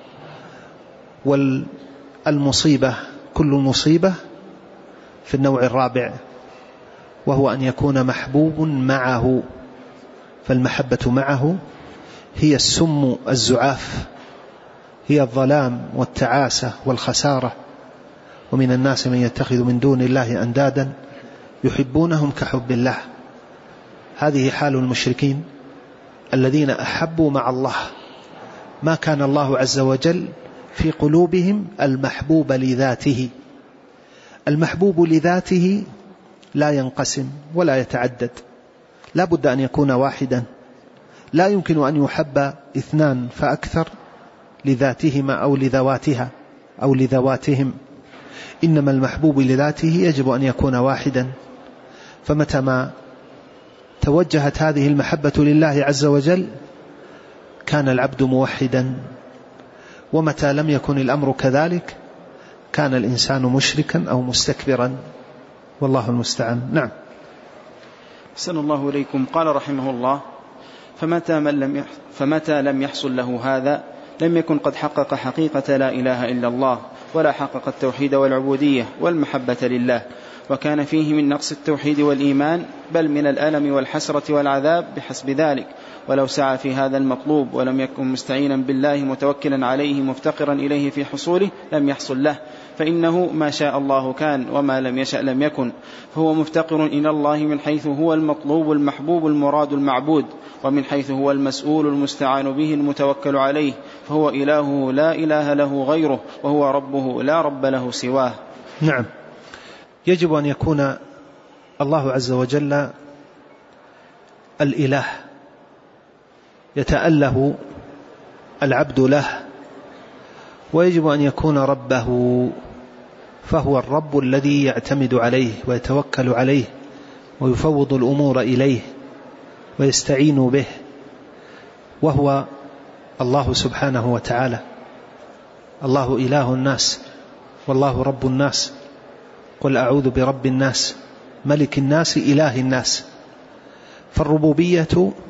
والمصيبة كل مصيبة في النوع الرابع، وهو أن يكون محبوب معه، فالمحبة معه هي السم الزعاف، هي الظلام والتعاسة والخسارة. ومن الناس من يتخذ من دون الله أندادا يحبونهم كحب الله. هذه حال المشركين الذين أحبوا مع الله ما كان الله عز وجل في قلوبهم المحبوب لذاته. المحبوب لذاته لا ينقسم ولا يتعدد، لا بد أن يكون واحدا، لا يمكن أن يحب اثنان فأكثر لذاتهما أو لذواتها أو لذواتهم، إنما المحبوب لذاته يجب أن يكون واحدا. فمتى ما توجهت هذه المحبة لله عز وجل كان العبد موحدا، ومتى لم يكن الأمر كذلك كان الإنسان مشركا أو مستكبرا، والله المستعان. نعم. أحسن الله إليكم. قال رحمه الله: فمتى لم يحصل له هذا لم يكن قد حقق حقيقة لا إله إلا الله، ولا حقق التوحيد والعبودية والمحبة لله، وكان فيه من نقص التوحيد والإيمان، بل من الألم والحسرة والعذاب بحسب ذلك. ولو سعى في هذا المطلوب ولم يكن مستعينا بالله متوكلا عليه مفتقرا إليه في حصوله لم يحصل له، فإنه ما شاء الله كان وما لم يشأ لم يكن، فهو مفتقر إلى الله من حيث هو المطلوب المحبوب المراد المعبود، ومن حيث هو المسؤول المستعان به المتوكل عليه، فهو إلهه لا إله له غيره، وهو ربه لا رب له سواه. نعم، يجب أن يكون الله عز وجل الإله يتأله العبد له، ويجب أن يكون ربه، فهو الرب الذي يعتمد عليه ويتوكل عليه ويفوض الأمور إليه ويستعين به، وهو الله سبحانه وتعالى. الله إله الناس والله رب الناس، قل أعوذ برب الناس ملك الناس إله الناس. فالربوبية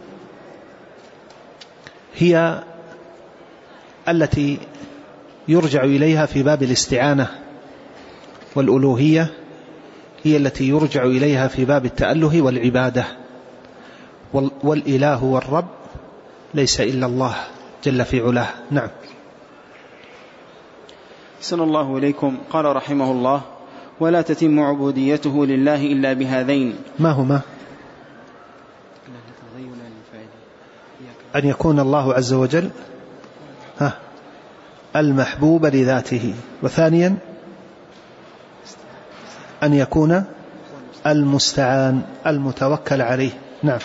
هي التي يرجع إليها في باب الاستعانة، والألوهية هي التي يرجع إليها في باب التأله والعبادة. والإله والرب ليس إلا الله جل في علاه. نعم. أحسن الله إليكم. قال رحمه الله: ولا تتم عبوديته لله إلا بهذين. ما هما؟ أن يكون الله عز وجل المحبوب لذاته، وثانيا أن يكون المستعان المتوكل عليه. نعم.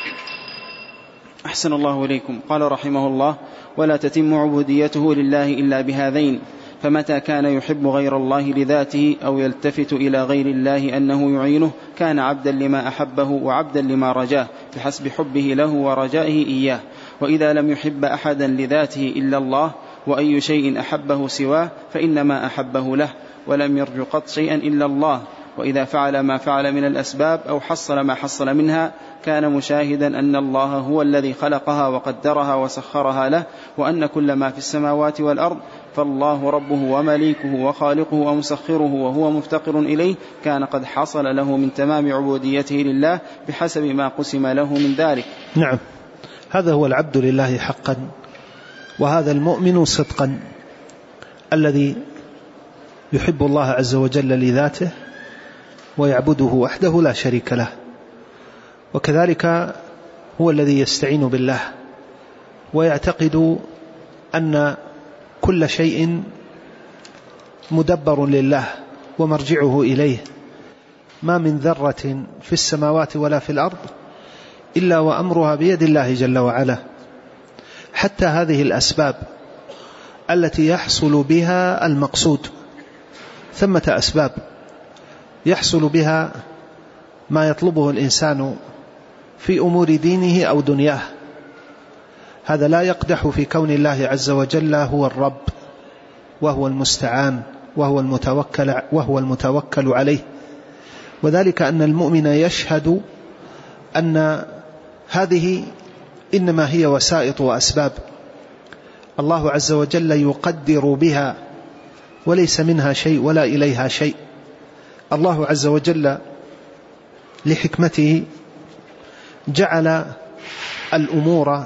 أحسن الله إليكم. قال رحمه الله: ولا تتم عبوديته لله إلا بهذين، فمتى كان يحب غير الله لذاته أو يلتفت إلى غير الله أنه يعينه كان عبدا لما أحبه وعبدا لما رجاه بحسب حبه له ورجائه إياه. وإذا لم يحب أحدا لذاته إلا الله وأي شيء أحبه سواه فإنما أحبه له ولم يرج قط شيئا إلا الله. وإذا فعل ما فعل من الأسباب أو حصل ما حصل منها كان مشاهدا أن الله هو الذي خلقها وقدرها وسخرها له، وأن كل ما في السماوات والأرض فالله ربه ومليكه وخالقه ومسخره وهو مفتقر إليه، كان قد حصل له من تمام عبوديته لله بحسب ما قسم له من ذلك. نعم، هذا هو العبد لله حقا، وهذا المؤمن صدقا الذي يحب الله عز وجل لذاته ويعبده وحده لا شريك له، وكذلك هو الذي يستعين بالله ويعتقد أن كل شيء مدبر لله ومرجعه إليه، ما من ذرة في السماوات ولا في الأرض إلا وأمرها بيد الله جل وعلا. حتى هذه الأسباب التي يحصل بها المقصود، ثمة أسباب يحصل بها ما يطلبه الإنسان في أمور دينه أو دنياه، هذا لا يقدح في كون الله عز وجل هو الرب وهو المستعان وهو المتوكل عليه. وذلك أن المؤمن يشهد أن هذه إنما هي وسائط وأسباب الله عز وجل يقدر بها، وليس منها شيء ولا إليها شيء. الله عز وجل لحكمته جعل الأمور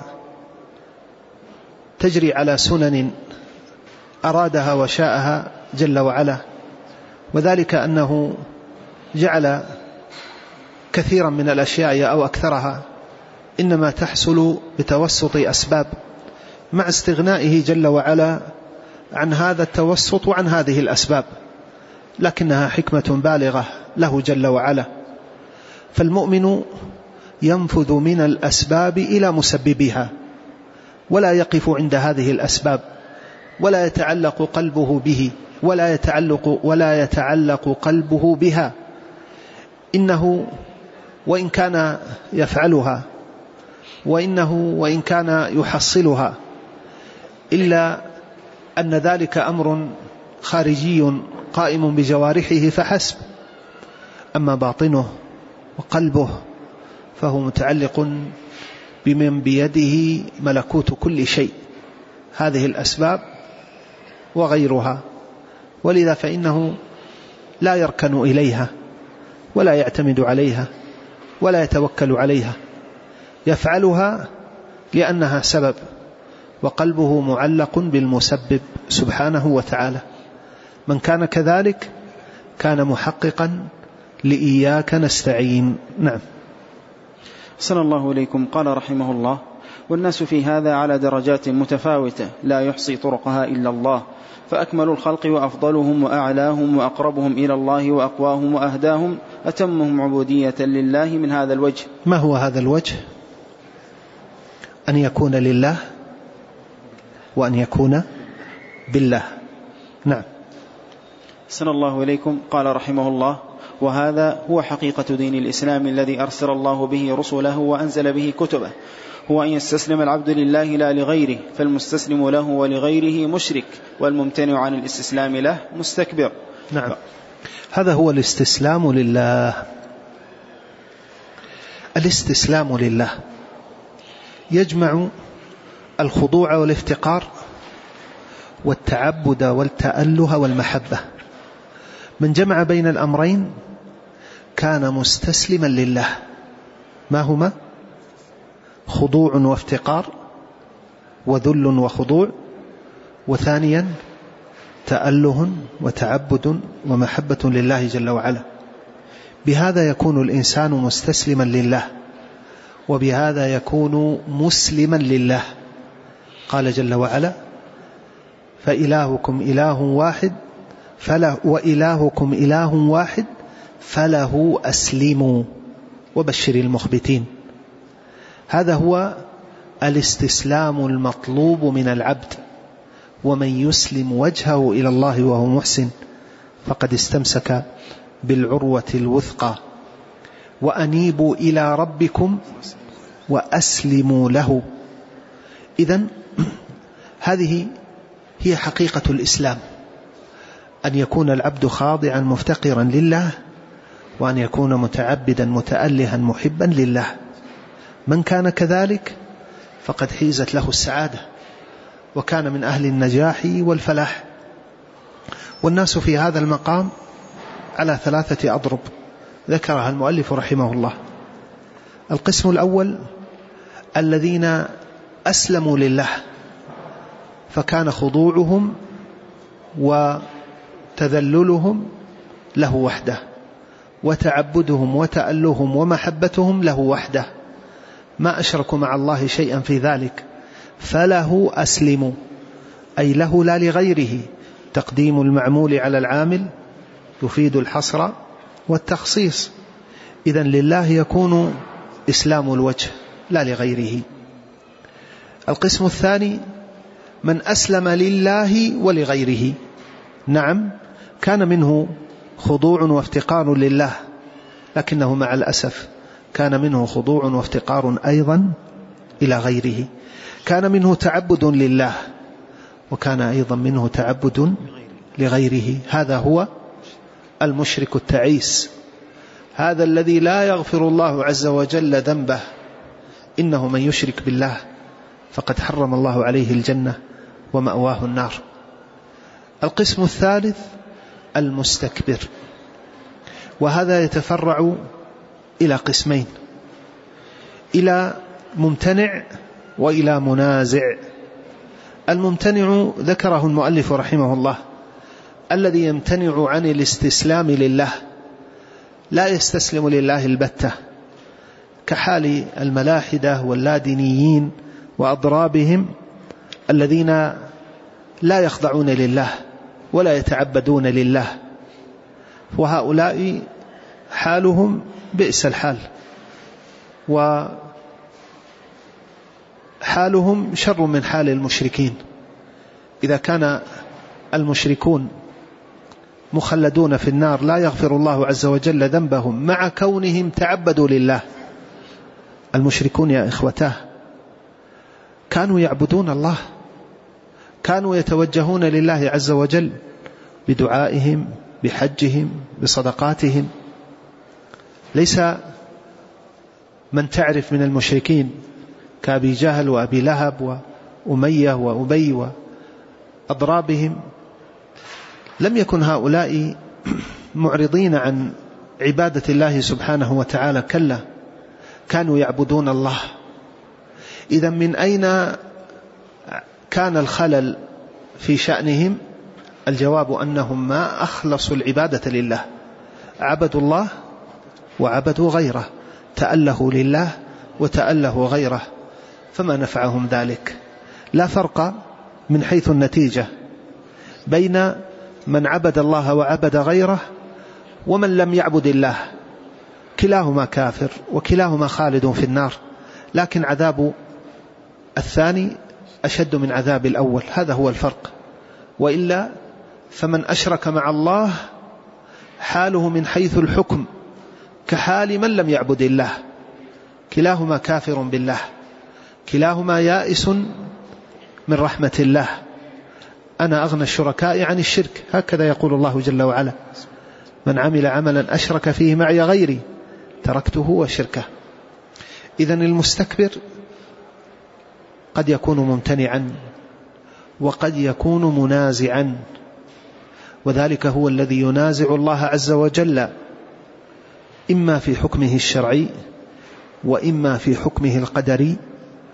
تجري على سنن أرادها وشاءها جل وعلا، وذلك أنه جعل كثيرا من الأشياء أو أكثرها إنما تحصل بتوسط أسباب، مع استغنائه جل وعلا عن هذا التوسط وعن هذه الأسباب، لكنها حكمة بالغة له جل وعلا. فالمؤمن ينفذ من الأسباب إلى مسببها، ولا يقف عند هذه الأسباب، ولا يتعلق قلبه به، ولا يتعلق قلبه بها. إنه وإن كان يفعلها وإن كان يحصلها، إلا أن ذلك أمر خارجي قائم بجوارحه فحسب، أما باطنه وقلبه فهو متعلق بمن بيده ملكوت كل شيء، هذه الأسباب وغيرها. ولذا فإنه لا يركن إليها ولا يعتمد عليها ولا يتوكل عليها، يفعلها لأنها سبب، وقلبه معلق بالمسبب سبحانه وتعالى. من كان كذلك كان محققا لإياك نستعين. نعم. صلى الله إليكم. قال رحمه الله: والناس في هذا على درجات متفاوتة لا يحصي طرقها إلا الله، فأكمل الخلق وأفضلهم وأعلاهم وأقربهم إلى الله وأقواهم وأهداهم أتمهم عبودية لله من هذا الوجه. ما هو هذا الوجه؟ أن يكون لله وأن يكون بالله. نعم. صلى الله إليكم. قال رحمه الله: وهذا هو حقيقة دين الإسلام الذي أرسل الله به رسله وأنزل به كتبه، هو أن يستسلم العبد لله لا لغيره، فالمستسلم له ولغيره مشرك، والممتنع عن الاستسلام له مستكبر. نعم، هذا هو الاستسلام لله. الاستسلام لله يجمع الخضوع والافتقار والتعبد والتأله والمحبة. من جمع بين الأمرين كان مستسلما لله. ما هما؟ خضوع وافتقار وذل وخضوع، وثانيا وتأله وتعبد ومحبة لله جل وعلا. بهذا يكون الإنسان مستسلما لله، وبهذا يكون مسلما لله. قال جل وعلا: فإلهكم إله واحد وإلهكم إله واحد فله أسلموا وبشر المخبتين. هذا هو الاستسلام المطلوب من العبد، ومن يسلم وجهه إلى الله وهو محسن فقد استمسك بالعروة الوثقى. وأنيبوا إلى ربكم وأسلموا له. إذن هذه هي حقيقة الإسلام، أن يكون العبد خاضعا مفتقرا لله، وأن يكون متعبدا متألها محبا لله. من كان كذلك فقد حيزت له السعادة، وكان من أهل النجاح والفلاح. والناس في هذا المقام على 3 أضرب ذكرها المؤلف رحمه الله. القسم الأول الذين أسلموا لله، فكان خضوعهم وتذللهم له وحده، وتعبدهم وتألهم ومحبتهم له وحده، ما أشركوا مع الله شيئا في ذلك، فله أسلموا، أي له لا لغيره. تقديم المعمول على العامل يفيد الحصر والتخصيص. إذن لله يكون إسلام الوجه لا لغيره. القسم الثاني من أسلم لله ولغيره. نعم، كان منه خضوع وافتقار لله، لكنه مع الأسف كان منه خضوع وافتقار أيضا إلى غيره. كان منه تعبد لله، وكان أيضا منه تعبد لغيره. هذا هو المشرك التعيس، هذا الذي لا يغفر الله عز وجل ذنبه. إنه من يشرك بالله فقد حرم الله عليه الجنة ومأواه النار. القسم الثالث المستكبر، وهذا يتفرع إلى قسمين: إلى ممتنع وإلى منازع. الممتنع ذكره المؤلف رحمه الله، الذي يمتنع عن الاستسلام لله، لا يستسلم لله البتة، كحال الملاحدة واللادينيين وأضرابهم الذين لا يخضعون لله ولا يتعبدون لله. وهؤلاء حالهم بئس الحال، وحالهم شر من حال المشركين. إذا كان المشركون مخلدون في النار لا يغفر الله عز وجل ذنبهم مع كونهم تعبدوا لله. المشركون يا إخوتاه كانوا يعبدون الله، كانوا يتوجهون لله عز وجل بدعائهم، بحجهم، بصدقاتهم. ليس من تعرف من المشركين كأبي جهل وأبي لهب وأمية وأبي وأضرابهم، لم يكن هؤلاء معرضين عن عبادة الله سبحانه وتعالى، كلا، كانوا يعبدون الله. إذا من أين كان الخلل في شأنهم؟ الجواب أنهم ما أخلصوا العبادة لله، عبدوا الله وعبدوا غيره، تألهوا لله وتألهوا غيره، فما نفعهم ذلك. لا فرق من حيث النتيجة بين من عبد الله وعبد غيره ومن لم يعبد الله، كلاهما كافر وكلاهما خالد في النار، لكن عذاب الثاني أشد من عذاب الأول، هذا هو الفرق. وإلا فمن أشرك مع الله حاله من حيث الحكم كحال من لم يعبد الله، كلاهما كافر بالله، كلاهما يائس من رحمة الله. أنا أغنى الشركاء عن الشرك، هكذا يقول الله جل وعلا: من عمل عملا أشرك فيه معي غيري تركته وشركه. إذن المستكبر قد يكون ممتنعا وقد يكون منازعا، وذلك هو الذي ينازع الله عز وجل إما في حكمه الشرعي وإما في حكمه القدري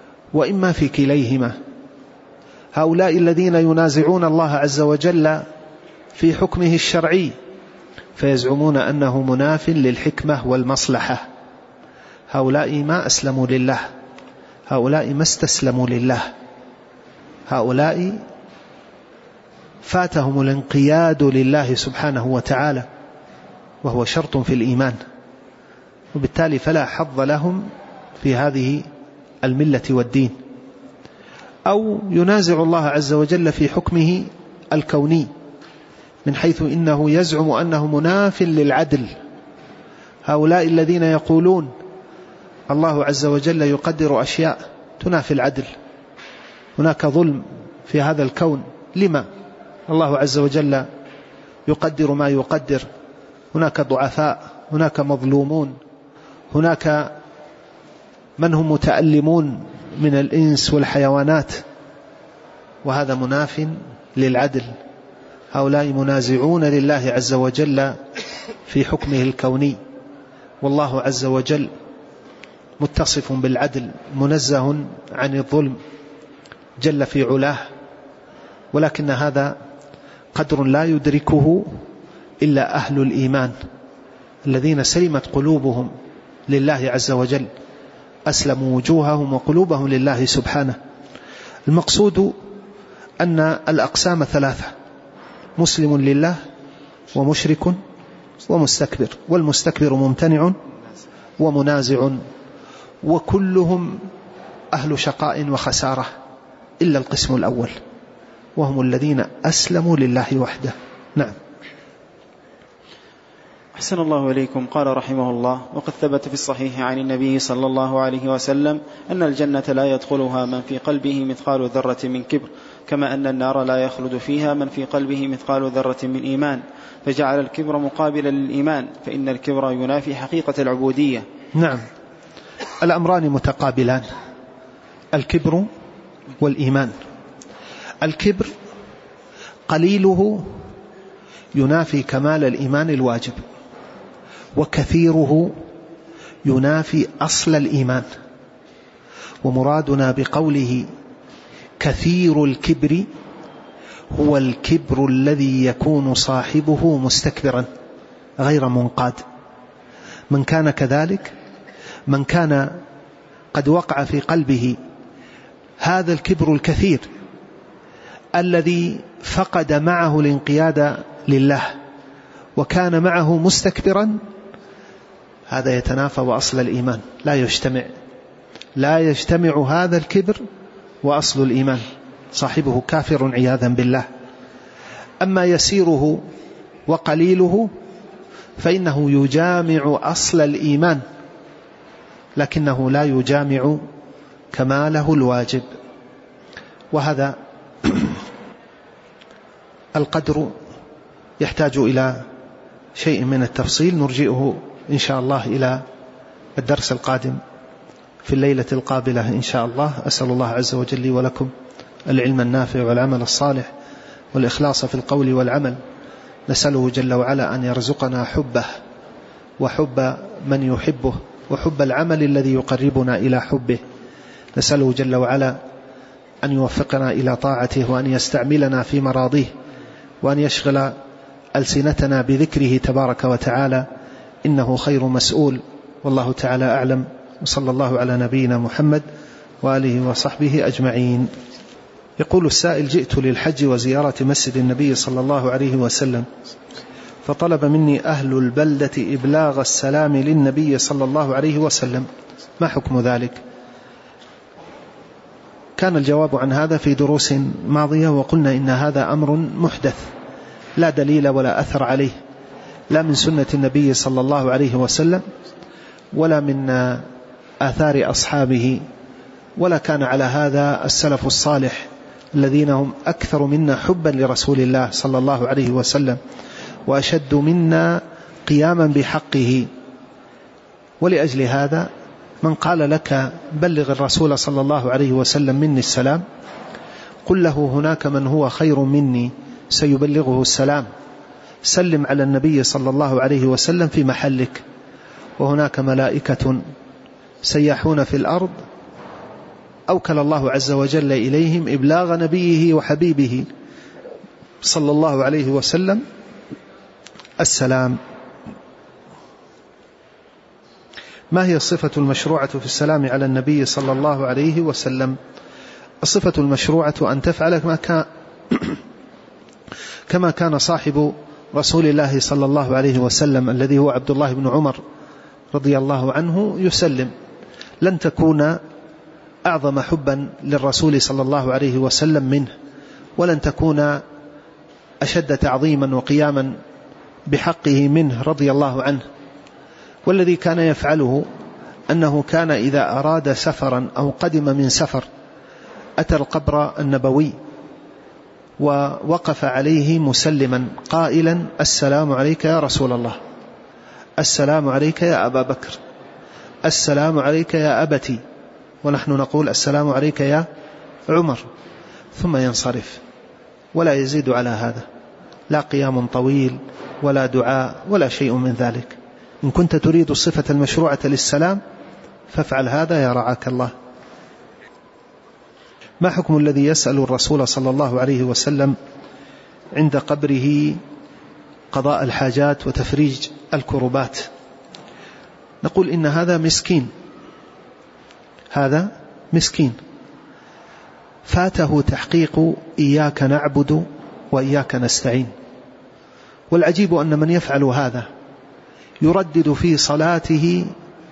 وإما في كليهما. هؤلاء الذين ينازعون الله عز وجل في حكمه الشرعي فيزعمون أنه مناف للحكمة والمصلحة. هؤلاء ما أسلموا لله، هؤلاء ما استسلموا لله، هؤلاء فاتهم الانقياد لله سبحانه وتعالى، وهو شرط في الإيمان، وبالتالي فلا حظ لهم في هذه الملة والدين. أو ينازع الله عز وجل في حكمه الكوني من حيث إنه يزعم أنه مناف للعدل. هؤلاء الذين يقولون الله عز وجل يقدر أشياء تنافي العدل، هناك ظلم في هذا الكون، لما الله عز وجل يقدر ما يقدر؟ هناك ضعفاء، هناك مظلومون، هناك من هم متألمون من الإنس والحيوانات، وهذا مناف للعدل. هؤلاء منازعون لله عز وجل في حكمه الكوني، والله عز وجل متصف بالعدل منزه عن الظلم جل في علاه، ولكن هذا قدر لا يدركه إلا أهل الإيمان الذين سلمت قلوبهم لله عز وجل، أسلموا وجوههم وقلوبهم لله سبحانه. المقصود أن الأقسام ثلاثة: مسلم لله، ومشرك، ومستكبر. والمستكبر ممتنع ومنازع، وكلهم أهل شقاء وخسارة إلا القسم الأول، وهم الذين أسلموا لله وحده. نعم. أحسن الله إليكم. قال رحمه الله: وقد ثبت في الصحيح عن النبي صلى الله عليه وسلم أن الجنة لا يدخلها من في قلبه مثقال ذرة من كبر، كما أن النار لا يخلد فيها من في قلبه مثقال ذرة من إيمان، فجعل الكبر مقابلا للإيمان، فإن الكبر ينافي حقيقة العبودية. نعم، الأمران متقابلان، الكبر والإيمان. الكبر قليله ينافي كمال الإيمان الواجب، وكثيره ينافي أصل الإيمان. ومرادنا بقوله كثير الكبر هو الكبر الذي يكون صاحبه مستكبرا غير منقاد. من كان كذلك، من كان قد وقع في قلبه هذا الكبر الكثير الذي فقد معه الانقياد لله وكان معه مستكبرا، هذا يتنافى وأصل الإيمان، لا يجتمع هذا الكبر وأصل الإيمان، صاحبه كافر عياذا بالله. أما يسيره وقليله فإنه يجامع أصل الإيمان، لكنه لا يجامع كماله الواجب. وهذا القدر يحتاج إلى شيء من التفصيل، نرجئه إن شاء الله إلى الدرس القادم في الليلة القابلة إن شاء الله. أسأل الله عز وجل لي ولكم العلم النافع والعمل الصالح والإخلاص في القول والعمل. نسأله جل وعلا أن يرزقنا حبه وحب من يحبه وحب العمل الذي يقربنا إلى حبه. نسأله جل وعلا أن يوفقنا إلى طاعته، وأن يستعملنا في مراضيه، وأن يشغل ألسنتنا بذكره تبارك وتعالى، إنه خير مسؤول. والله تعالى أعلم، وصلى الله على نبينا محمد وآله وصحبه أجمعين. يقول السائل: جئت للحج وزيارة مسجد النبي صلى الله عليه وسلم، فطلب مني أهل البلدة إبلاغ السلام للنبي صلى الله عليه وسلم، ما حكم ذلك؟ كان الجواب عن هذا في دروس ماضية، وقلنا إن هذا أمر محدث لا دليل ولا أثر عليه، لا من سنة النبي صلى الله عليه وسلم ولا من آثار أصحابه، ولا كان على هذا السلف الصالح الذين هم أكثر منا حبا لرسول الله صلى الله عليه وسلم وأشد منا قياما بحقه. ولأجل هذا من قال لك بلغ الرسول صلى الله عليه وسلم مني السلام، قل له هناك من هو خير مني سيبلغه السلام، سلم على النبي صلى الله عليه وسلم في محلك، وهناك ملائكة سياحون في الأرض أوكل الله عز وجل إليهم إبلاغ نبيه وحبيبه صلى الله عليه وسلم السلام. ما هي الصفة المشروعة في السلام على النبي صلى الله عليه وسلم؟ الصفة المشروعة أن تفعل كما كان صاحب رسول الله صلى الله عليه وسلم الذي هو عبد الله بن عمر رضي الله عنه يسلم. لن تكون أعظم حبا للرسول صلى الله عليه وسلم منه، ولن تكون أشد تعظيما وقياما بحقه منه رضي الله عنه. والذي كان يفعله أنه كان إذا أراد سفرا أو قدم من سفر أتى القبر النبوي ووقف عليه مسلما قائلا: السلام عليك يا رسول الله، السلام عليك يا أبا بكر، السلام عليك يا أبتي، ونحن نقول السلام عليك يا عمر، ثم ينصرف ولا يزيد على هذا، لا قيام طويل ولا دعاء ولا شيء من ذلك. إن كنت تريد الصفة المشروعة للسلام فافعل هذا يا رعاك الله. ما حكم الذي يسأل الرسول صلى الله عليه وسلم عند قبره قضاء الحاجات وتفريج الكربات؟ نقول إن هذا مسكين، هذا مسكين فاته تحقيق إياك نعبد وإياك نستعين. والعجيب أن من يفعل هذا يردد في صلاته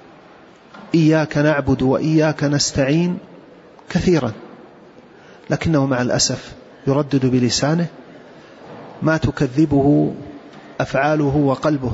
إياك نعبد وإياك نستعين كثيرا، لكنه مع الأسف يردد بلسانه ما تكذبه أفعاله وقلبه.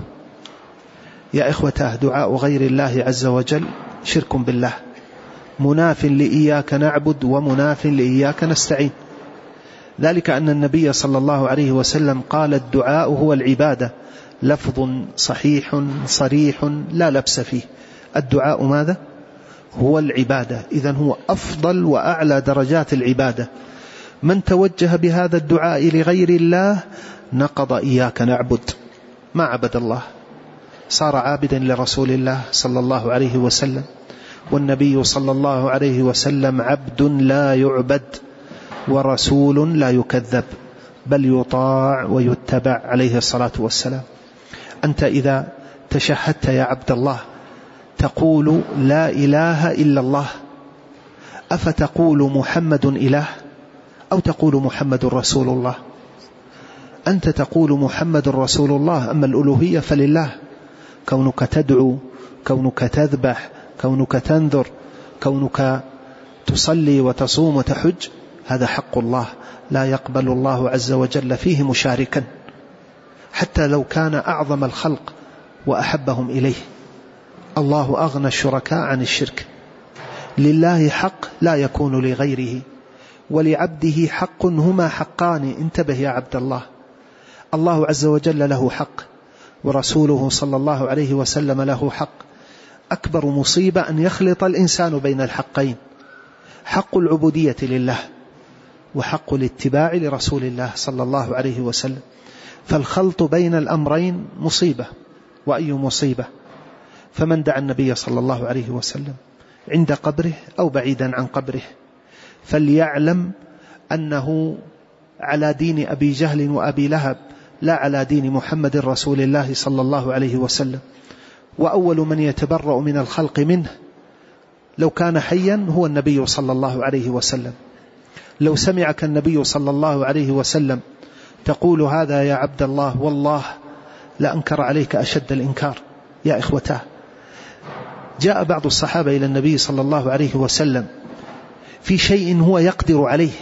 يا إخوته، دعاء غير الله عز وجل شرك بالله، مناف لإياك نعبد ومناف لإياك نستعين. ذلك أن النبي صلى الله عليه وسلم قال: الدعاء هو العبادة، لفظ صحيح صريح لا لبس فيه. الدعاء ماذا؟ هو العبادة، إذن هو أفضل وأعلى درجات العبادة. من توجه بهذا الدعاء لغير الله نقض إياك نعبد، ما عبد الله، صار عابدا لرسول الله صلى الله عليه وسلم. والنبي صلى الله عليه وسلم عبد لا يعبد ورسول لا يكذب، بل يطاع ويتبع عليه الصلاة والسلام. أنت إذا تشهدت يا عبد الله تقول لا إله إلا الله، أفتقول محمد إله أو تقول محمد رسول الله؟ أنت تقول محمد رسول الله، أما الألوهية فلله. كونك تدعو، كونك تذبح، كونك تنذر، كونك تصلي وتصوم وتحج، هذا حق الله، لا يقبل الله عز وجل فيه مشاركا، حتى لو كان أعظم الخلق وأحبهم إليه. الله أغنى الشركاء عن الشرك. لله حق لا يكون لغيره، ولعبده حق، هما حقان. انتبه يا عبد الله، الله عز وجل له حق، ورسوله صلى الله عليه وسلم له حق. أكبر مصيبة أن يخلط الإنسان بين الحقين، حق العبودية لله وحق الاتباع لرسول الله صلى الله عليه وسلم. فالخلط بين الأمرين مصيبة، وأي مصيبة. فمن دعا النبي صلى الله عليه وسلم عند قبره أو بعيدا عن قبره فليعلم أنه على دين أبي جهل وأبي لهب، لا على دين محمد رسول الله صلى الله عليه وسلم. وأول من يتبرأ من الخلق منه لو كان حيا هو النبي صلى الله عليه وسلم. لو سمعك النبي صلى الله عليه وسلم تقول هذا يا عبد الله والله لأنكر عليك أشد الإنكار. يا إخوته، جاء بعض الصحابة إلى النبي صلى الله عليه وسلم في شيء هو يقدر عليه،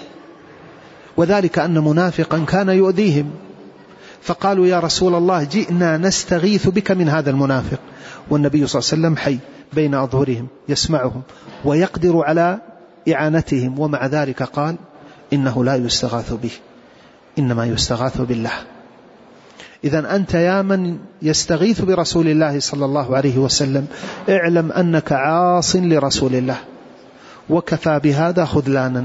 وذلك أن منافقا كان يؤذيهم، فقالوا يا رسول الله جئنا نستغيث بك من هذا المنافق، والنبي صلى الله عليه وسلم حي بين أظهرهم يسمعهم ويقدر على إعانتهم، ومع ذلك قال إنه لا يستغاث به، إنما يستغاث بالله. إذن أنت يا من يستغيث برسول الله صلى الله عليه وسلم اعلم أنك عاص لرسول الله، وكفى بهذا خذلانا.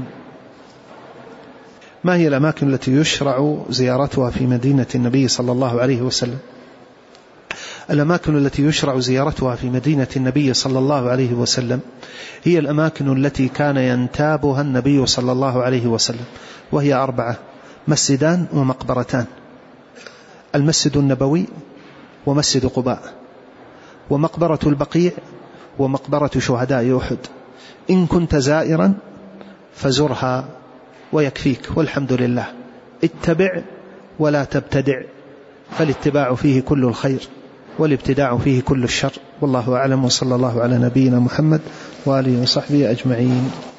ما هي الأماكن التي يشرع زيارتها في مدينة النبي صلى الله عليه وسلم؟ الأماكن التي يشرع زيارتها في مدينة النبي صلى الله عليه وسلم هي الأماكن التي كان ينتابها النبي صلى الله عليه وسلم، وهي 4: مسجدان ومقبرتان: المسجد النبوي ومسجد قباء، ومقبرة البقيع ومقبرة شهداء أحد. إن كنت زائرا فزرها ويكفيك، والحمد لله. اتبع ولا تبتدع، فالاتباع فيه كل الخير والابتداع فيه كل الشر. والله أعلم، وصلى الله على نبينا محمد وآله وصحبه أجمعين.